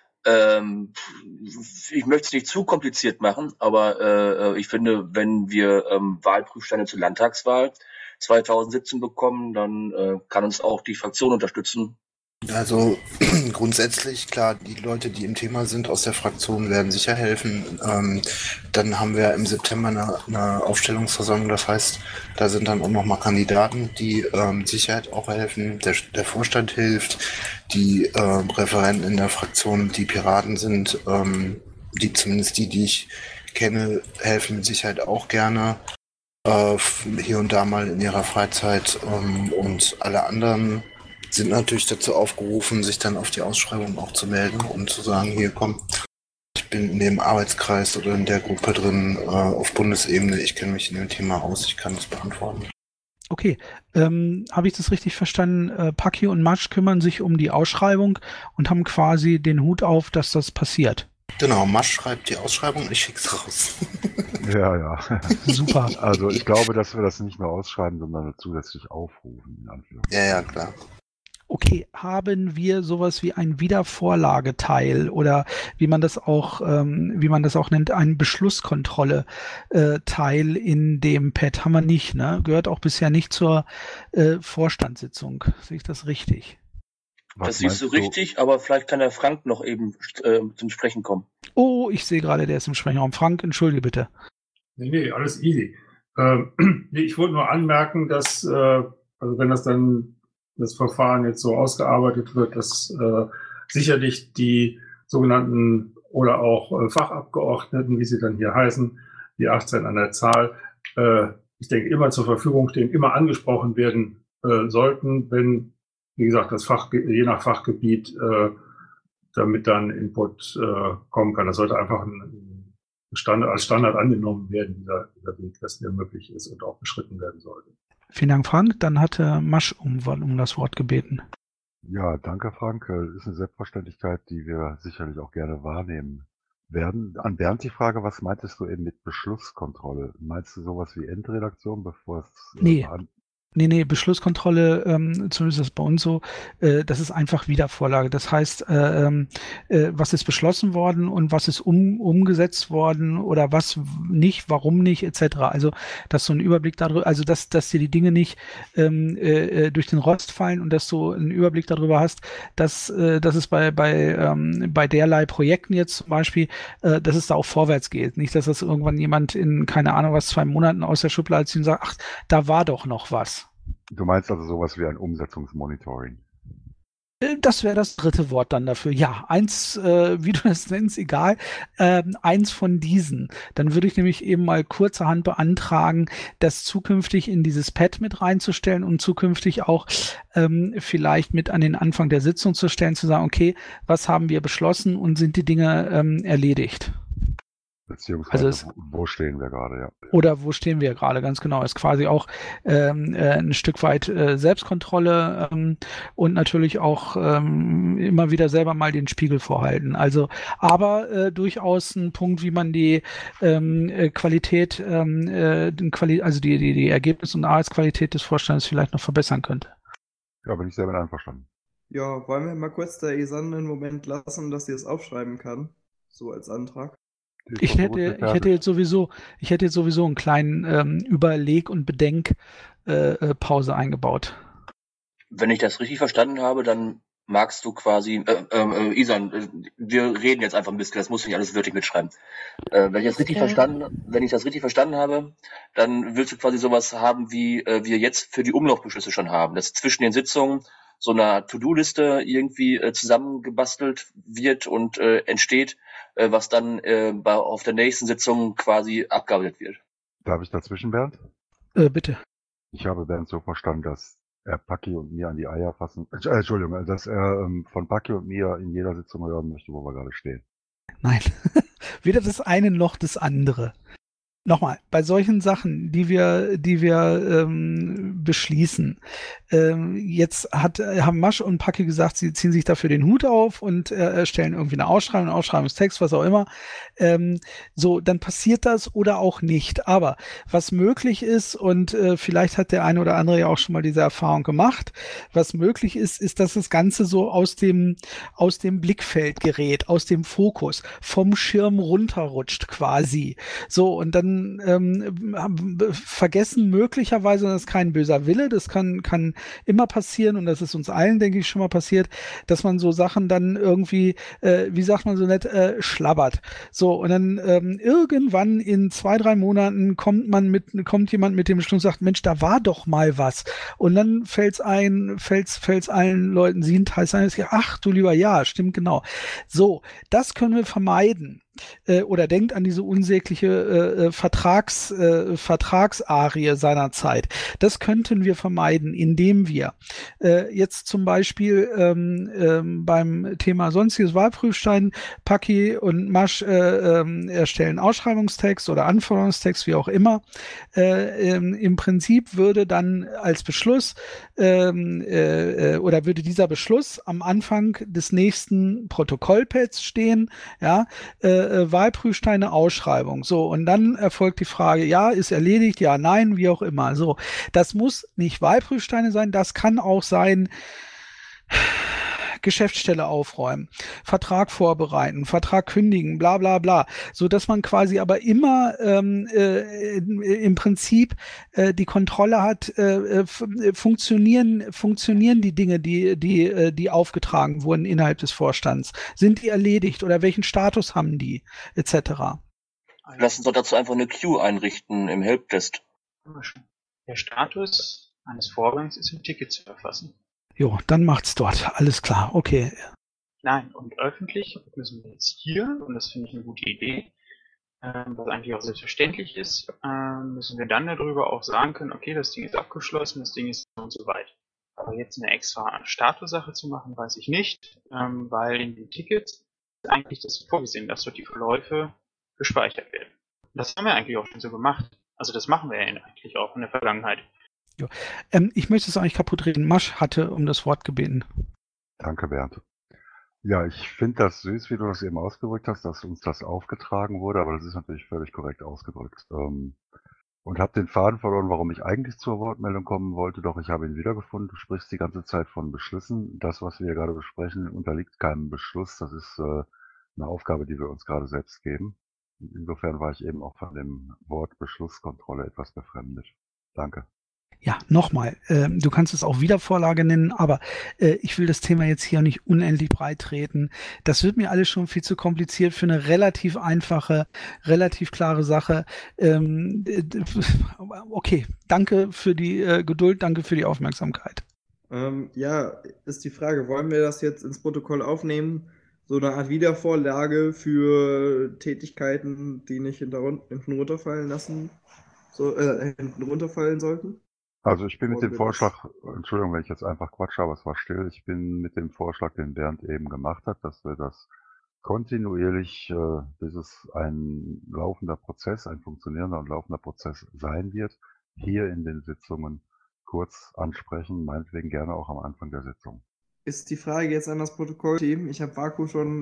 Ich möchte es nicht zu kompliziert machen, aber ich finde, wenn wir Wahlprüfsteine zur Landtagswahl 2017 bekommen, dann kann uns auch die Fraktion unterstützen. Also grundsätzlich, klar, die Leute, die im Thema sind aus der Fraktion, werden sicher helfen. Dann haben wir im September eine Aufstellungsversammlung, das heißt, da sind dann auch nochmal Kandidaten, die Sicherheit auch helfen. Der Vorstand hilft, die Referenten in der Fraktion, die Piraten sind, zumindest die ich kenne, helfen mit Sicherheit auch gerne. Hier und da mal in ihrer Freizeit und alle anderen sind natürlich dazu aufgerufen, sich dann auf die Ausschreibung auch zu melden und zu sagen, hier komm, ich bin in dem Arbeitskreis oder in der Gruppe drin auf Bundesebene, ich kenne mich in dem Thema aus, ich kann das beantworten. Okay, habe ich das richtig verstanden? Paki und Matsch kümmern sich um die Ausschreibung und haben quasi den Hut auf, dass das passiert. Genau, Matsch schreibt die Ausschreibung, ich schick's raus. Ja. Super. Also ich glaube, dass wir das nicht nur ausschreiben, sondern zusätzlich aufrufen. In Anführungszeichen. Ja, klar. Okay, haben wir sowas wie ein Wiedervorlageteil oder wie man das auch nennt, ein Beschlusskontrolle-Teil in dem Pad? Haben wir nicht, ne? Gehört auch bisher nicht zur Vorstandssitzung. Sehe ich das richtig? Das siehst du richtig, aber vielleicht kann der Frank noch eben zum Sprechen kommen. Oh, ich sehe gerade, der ist im Sprechraum. Frank, entschuldige bitte. Nee, alles easy. Ich wollte nur anmerken, dass, also wenn das Verfahren jetzt so ausgearbeitet wird, dass sicherlich die sogenannten oder auch Fachabgeordneten, wie sie dann hier heißen, die 18 an der Zahl, ich denke, immer zur Verfügung stehen, immer angesprochen werden sollten, wenn, wie gesagt, das Fach, je nach Fachgebiet, damit dann Input kommen kann. Das sollte einfach als Standard angenommen werden, dieser Weg, dass der möglich ist und auch beschritten werden sollte. Vielen Dank, Frank. Dann hatte Masch um das Wort gebeten. Ja, danke, Frank. Das ist eine Selbstverständlichkeit, die wir sicherlich auch gerne wahrnehmen werden. An Bernd die Frage, was meintest du eben mit Beschlusskontrolle? Meinst du sowas wie Endredaktion, bevor es Nee, Beschlusskontrolle, zumindest ist das bei uns so, das ist einfach Wiedervorlage. Das heißt, was ist beschlossen worden und was ist umgesetzt worden oder was nicht, warum nicht, etc. Also, dass so ein Überblick darüber, also dass dir die Dinge nicht durch den Rost fallen und dass du einen Überblick darüber hast, dass es bei derlei Projekten jetzt zum Beispiel, dass es da auch vorwärts geht. Nicht, dass das irgendwann jemand in, keine Ahnung was, 2 Monaten aus der Schublade zieht und sagt, ach, da war doch noch was. Du meinst also sowas wie ein Umsetzungsmonitoring? Das wäre das dritte Wort dann dafür. Ja, eins, wie du das nennst, egal, eins von diesen. Dann würde ich nämlich eben mal kurzerhand beantragen, das zukünftig in dieses Pad mit reinzustellen und zukünftig auch vielleicht mit an den Anfang der Sitzung zu stellen, zu sagen, okay, was haben wir beschlossen und sind die Dinge erledigt? Beziehungsweise, Also wo stehen wir gerade, ja. Oder wo stehen wir gerade, ganz genau. Ist quasi auch ein Stück weit Selbstkontrolle und natürlich auch immer wieder selber mal den Spiegel vorhalten. Also, aber durchaus ein Punkt, wie man die Qualität, also die Ergebnis- und Arbeitsqualität des Vorstands vielleicht noch verbessern könnte. Ja, bin ich sehr mit einverstanden. Ja, wollen wir mal kurz der Isan einen Moment lassen, dass sie es aufschreiben kann? So als Antrag. Ich hätte jetzt sowieso einen kleinen Überleg- und Bedenkpause eingebaut. Wenn ich das richtig verstanden habe, dann magst du quasi, Isan, wir reden jetzt einfach ein bisschen, das musst du nicht alles wörtlich mitschreiben. Wenn ich das richtig verstanden habe, dann willst du quasi sowas haben, wie wir jetzt für die Umlaufbeschlüsse schon haben, dass zwischen den Sitzungen so eine To-Do-Liste irgendwie zusammengebastelt wird und entsteht, was dann auf der nächsten Sitzung quasi abgearbeitet wird. Darf ich dazwischen, Bernd? Bitte. Ich habe Bernd so verstanden, dass er Paki und mir an die Eier fassen, Entschuldigung, dass er von Paki und mir in jeder Sitzung hören möchte, wo wir gerade stehen. Nein, weder das eine noch das andere. Nochmal, bei solchen Sachen, die wir beschließen, jetzt haben Masch und Paki gesagt, sie ziehen sich dafür den Hut auf und erstellen irgendwie eine Ausschreibung, einen Ausschreibungstext, was auch immer. So, dann passiert das oder auch nicht. Aber was möglich ist, und vielleicht hat der eine oder andere ja auch schon mal diese Erfahrung gemacht, was möglich ist, ist, dass das Ganze so aus dem Blickfeld gerät, aus dem Fokus, vom Schirm runterrutscht quasi. So, und dann vergessen möglicherweise, und das ist kein böser Wille, das kann immer passieren und das ist uns allen, denke ich, schon mal passiert, dass man so Sachen dann irgendwie, wie sagt man so nett, schlabbert. So, und dann irgendwann in 2-3 Monaten kommt jemand mit dem Beschluss und sagt, Mensch, da war doch mal was. Und dann fällt's allen Leuten siebenteils ein, ach du lieber, ja, stimmt, genau. So, das können wir vermeiden. Oder denkt an diese unsägliche Vertragsarie seiner Zeit. Das könnten wir vermeiden, indem wir jetzt zum Beispiel beim Thema sonstiges Wahlprüfstein, Paki und Masch erstellen Ausschreibungstext oder Anforderungstext, wie auch immer. Im Prinzip würde dann als Beschluss oder würde dieser Beschluss am Anfang des nächsten Protokollpads stehen, ja, Wahlprüfsteine Ausschreibung. So, und dann erfolgt die Frage, ja, ist erledigt, ja, nein, wie auch immer. So, das muss nicht Wahlprüfsteine sein, das kann auch sein, Geschäftsstelle aufräumen, Vertrag vorbereiten, Vertrag kündigen, bla bla bla, so dass man quasi aber immer im Prinzip die Kontrolle hat, funktionieren die Dinge, die aufgetragen wurden innerhalb des Vorstands, sind die erledigt oder welchen Status haben die, etc. Lass uns doch dazu einfach eine Queue einrichten im Helpdesk. Der Status eines Vorgangs ist im Ticket zu erfassen. Jo, dann macht's dort. Alles klar, okay. Nein, und öffentlich müssen wir jetzt hier, und das finde ich eine gute Idee, was eigentlich auch selbstverständlich ist, müssen wir dann darüber auch sagen können, okay, das Ding ist abgeschlossen, das Ding ist so und so weit. Aber jetzt eine extra Statussache zu machen, weiß ich nicht, weil in den Tickets ist eigentlich das vorgesehen, dass dort die Verläufe gespeichert werden. Das haben wir eigentlich auch schon so gemacht. Also das machen wir ja eigentlich auch in der Vergangenheit. Ja. Ich möchte es auch nicht kaputt reden. Masch hatte um das Wort gebeten. Danke, Bernd. Ja, ich finde das süß, wie du das eben ausgedrückt hast, dass uns das aufgetragen wurde, aber das ist natürlich völlig korrekt ausgedrückt. Und habe den Faden verloren, warum ich eigentlich zur Wortmeldung kommen wollte, doch ich habe ihn wiedergefunden. Du sprichst die ganze Zeit von Beschlüssen. Das, was wir hier gerade besprechen, unterliegt keinem Beschluss. Das ist eine Aufgabe, die wir uns gerade selbst geben. Insofern war ich eben auch von dem Wort Beschlusskontrolle etwas befremdet. Danke. Ja, nochmal, du kannst es auch Wiedervorlage nennen, aber ich will das Thema jetzt hier nicht unendlich breit treten. Das wird mir alles schon viel zu kompliziert für eine relativ einfache, relativ klare Sache. Okay, danke für die Geduld, danke für die Aufmerksamkeit. Ja, ist die Frage, wollen wir das jetzt ins Protokoll aufnehmen? So eine Art Wiedervorlage für Tätigkeiten, die nicht hinten runterfallen hinten runterfallen sollten? Also ich bin mit dem Vorschlag, Entschuldigung, wenn ich jetzt einfach quatsche, aber es war still, ich bin mit dem Vorschlag, den Bernd eben gemacht hat, dass wir das kontinuierlich, bis es ein laufender Prozess, ein funktionierender und laufender Prozess sein wird, hier in den Sitzungen kurz ansprechen, meinetwegen gerne auch am Anfang der Sitzung. Ist die Frage jetzt an das Protokollteam. Ich habe Vaku schon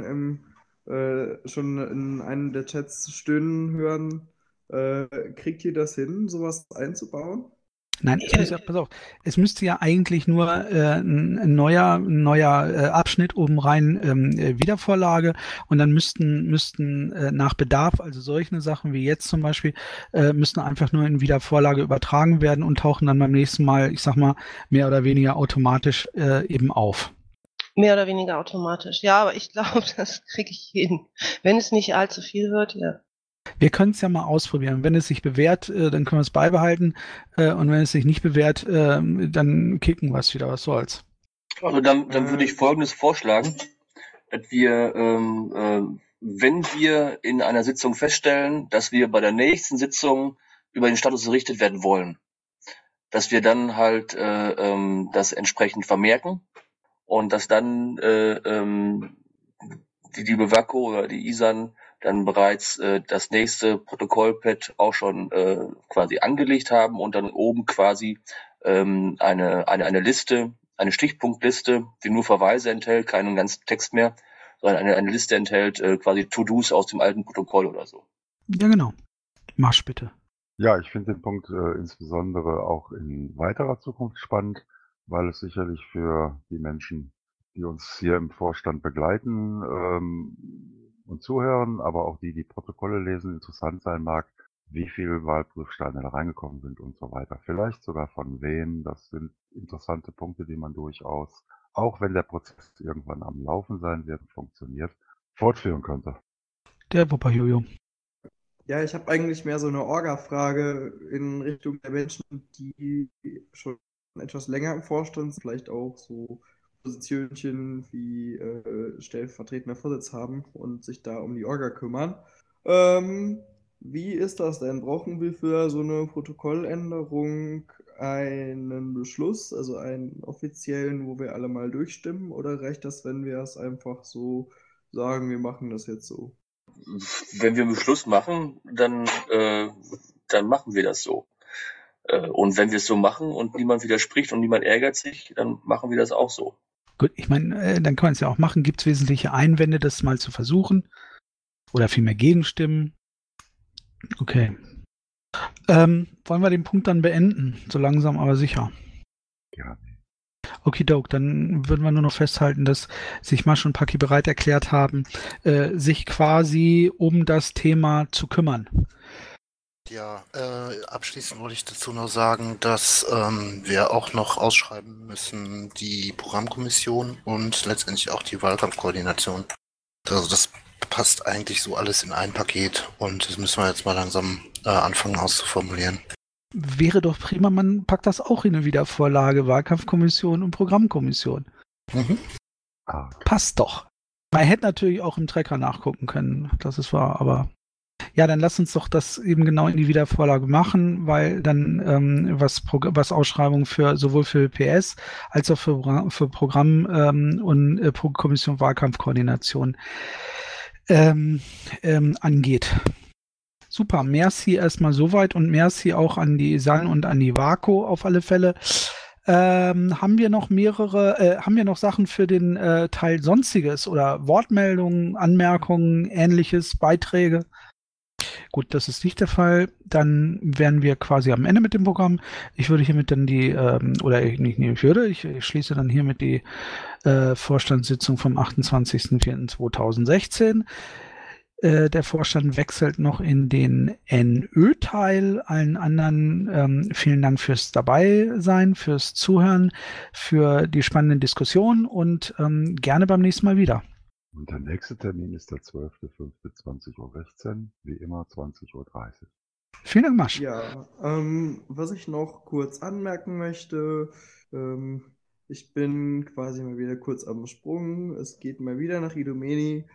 in einem der Chats stöhnen hören. Kriegt ihr das hin, sowas einzubauen? Nein, pass auf, es müsste ja eigentlich nur ein neuer Abschnitt oben rein Wiedervorlage und dann müssten nach Bedarf, also solche Sachen wie jetzt zum Beispiel, müssten einfach nur in Wiedervorlage übertragen werden und tauchen dann beim nächsten Mal, ich sag mal, mehr oder weniger automatisch eben auf. Mehr oder weniger automatisch. Ja, aber ich glaube, das kriege ich hin. Wenn es nicht allzu viel wird, ja. Wir können es ja mal ausprobieren. Wenn es sich bewährt, dann können wir es beibehalten. Und wenn es sich nicht bewährt, dann kicken wir es wieder. Was soll's? Also dann würde ich Folgendes vorschlagen, dass wir, wenn wir in einer Sitzung feststellen, dass wir bei der nächsten Sitzung über den Status berichtet werden wollen, dass wir dann halt das entsprechend vermerken und dass dann die liebe Vaku oder die Isan dann bereits das nächste Protokollpad auch schon quasi angelegt haben und dann oben quasi eine Liste, eine Stichpunktliste, die nur Verweise enthält, keinen ganzen Text mehr, sondern eine Liste enthält quasi To-Dos aus dem alten Protokoll oder so. Ja, genau. Marsch bitte. Ja, ich finde den Punkt insbesondere auch in weiterer Zukunft spannend, weil es sicherlich für die Menschen, die uns hier im Vorstand begleiten, und zuhören, aber auch die Protokolle lesen, interessant sein mag, wie viele Wahlprüfsteine da reingekommen sind und so weiter. Vielleicht sogar von wem. Das sind interessante Punkte, die man durchaus, auch wenn der Prozess irgendwann am Laufen sein wird und funktioniert, fortführen könnte. Der Wupperjojo. Ja, ich habe eigentlich mehr so eine Orga-Frage in Richtung der Menschen, die schon etwas länger im Vorstand, vielleicht auch so Positionchen wie stellvertretender Vorsitz haben und sich da um die Orga kümmern. Wie ist das denn? Brauchen wir für so eine Protokolländerung einen Beschluss, also einen offiziellen, wo wir alle mal durchstimmen, oder reicht das, wenn wir es einfach so sagen, wir machen das jetzt so? Wenn wir einen Beschluss machen, dann machen wir das so. Und wenn wir es so machen und niemand widerspricht und niemand ärgert sich, dann machen wir das auch so. Gut, ich meine, dann kann man es ja auch machen. Gibt es wesentliche Einwände, das mal zu versuchen? Oder vielmehr Gegenstimmen? Okay. Wollen wir den Punkt dann beenden? So langsam, aber sicher. Ja. Okidok, dann würden wir nur noch festhalten, dass sich Masch und Paki bereit erklärt haben, sich quasi um das Thema zu kümmern. Ja, abschließend wollte ich dazu noch sagen, dass wir auch noch ausschreiben müssen die Programmkommission und letztendlich auch die Wahlkampfkoordination. Also das passt eigentlich so alles in ein Paket und das müssen wir jetzt mal langsam anfangen auszuformulieren. Wäre doch prima, man packt das auch in eine Wiedervorlage, Wahlkampfkommission und Programmkommission. Mhm. Passt doch. Man hätte natürlich auch im Trecker nachgucken können, das ist wahr, aber Ja, dann lass uns doch das eben genau in die Wiedervorlage machen, weil dann was Ausschreibungen für sowohl für PS als auch für Programm und Kommission Wahlkampfkoordination angeht. Super, merci erstmal soweit und merci auch an die San und an die Vaco auf alle Fälle. Haben wir noch Sachen für den Teil Sonstiges oder Wortmeldungen, Anmerkungen, Ähnliches, Beiträge? Gut, das ist nicht der Fall. Dann wären wir quasi am Ende mit dem Programm. Ich würde hiermit dann ich schließe dann hiermit die Vorstandssitzung vom 28.04.2016. Der Vorstand wechselt noch in den NÖ-Teil. Allen anderen vielen Dank fürs Dabeisein, fürs Zuhören, für die spannenden Diskussionen und gerne beim nächsten Mal wieder. Und der nächste Termin ist der 12.05.20.16 Uhr, wie immer 20.30 Uhr. Vielen Dank, Masch. Ja, was ich noch kurz anmerken möchte, ich bin quasi mal wieder kurz am Sprung. Es geht mal wieder nach Idomeni.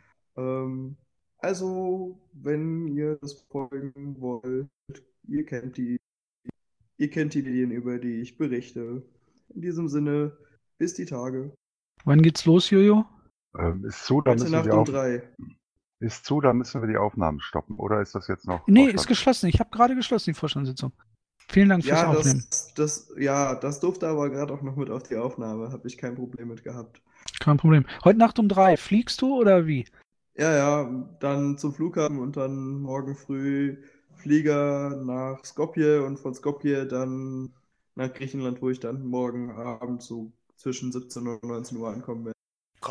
Also, wenn ihr das folgen wollt, ihr kennt die Medien, über die ich berichte. In diesem Sinne, bis die Tage. Wann geht's los, Jojo? Ist zu, da Heute müssen wir Nacht die um 3. Ist zu, da müssen wir die Aufnahmen stoppen. Oder ist das jetzt noch? Nee, Vorstand? ist geschlossen. Ich habe gerade geschlossen, die Vorstandssitzung. Vielen Dank fürs Aufnehmen. Das durfte aber gerade auch noch mit auf die Aufnahme. Habe ich kein Problem mit gehabt. Kein Problem. Heute Nacht um 3. Fliegst du oder wie? Ja, dann zum Flughafen und dann morgen früh Flieger nach Skopje und von Skopje dann nach Griechenland, wo ich dann morgen Abend so zwischen 17 und 19 Uhr ankommen werde.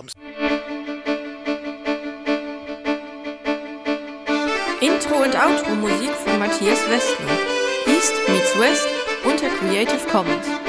Intro und Outro Musik von Matthias Westner. East meets West unter Creative Commons.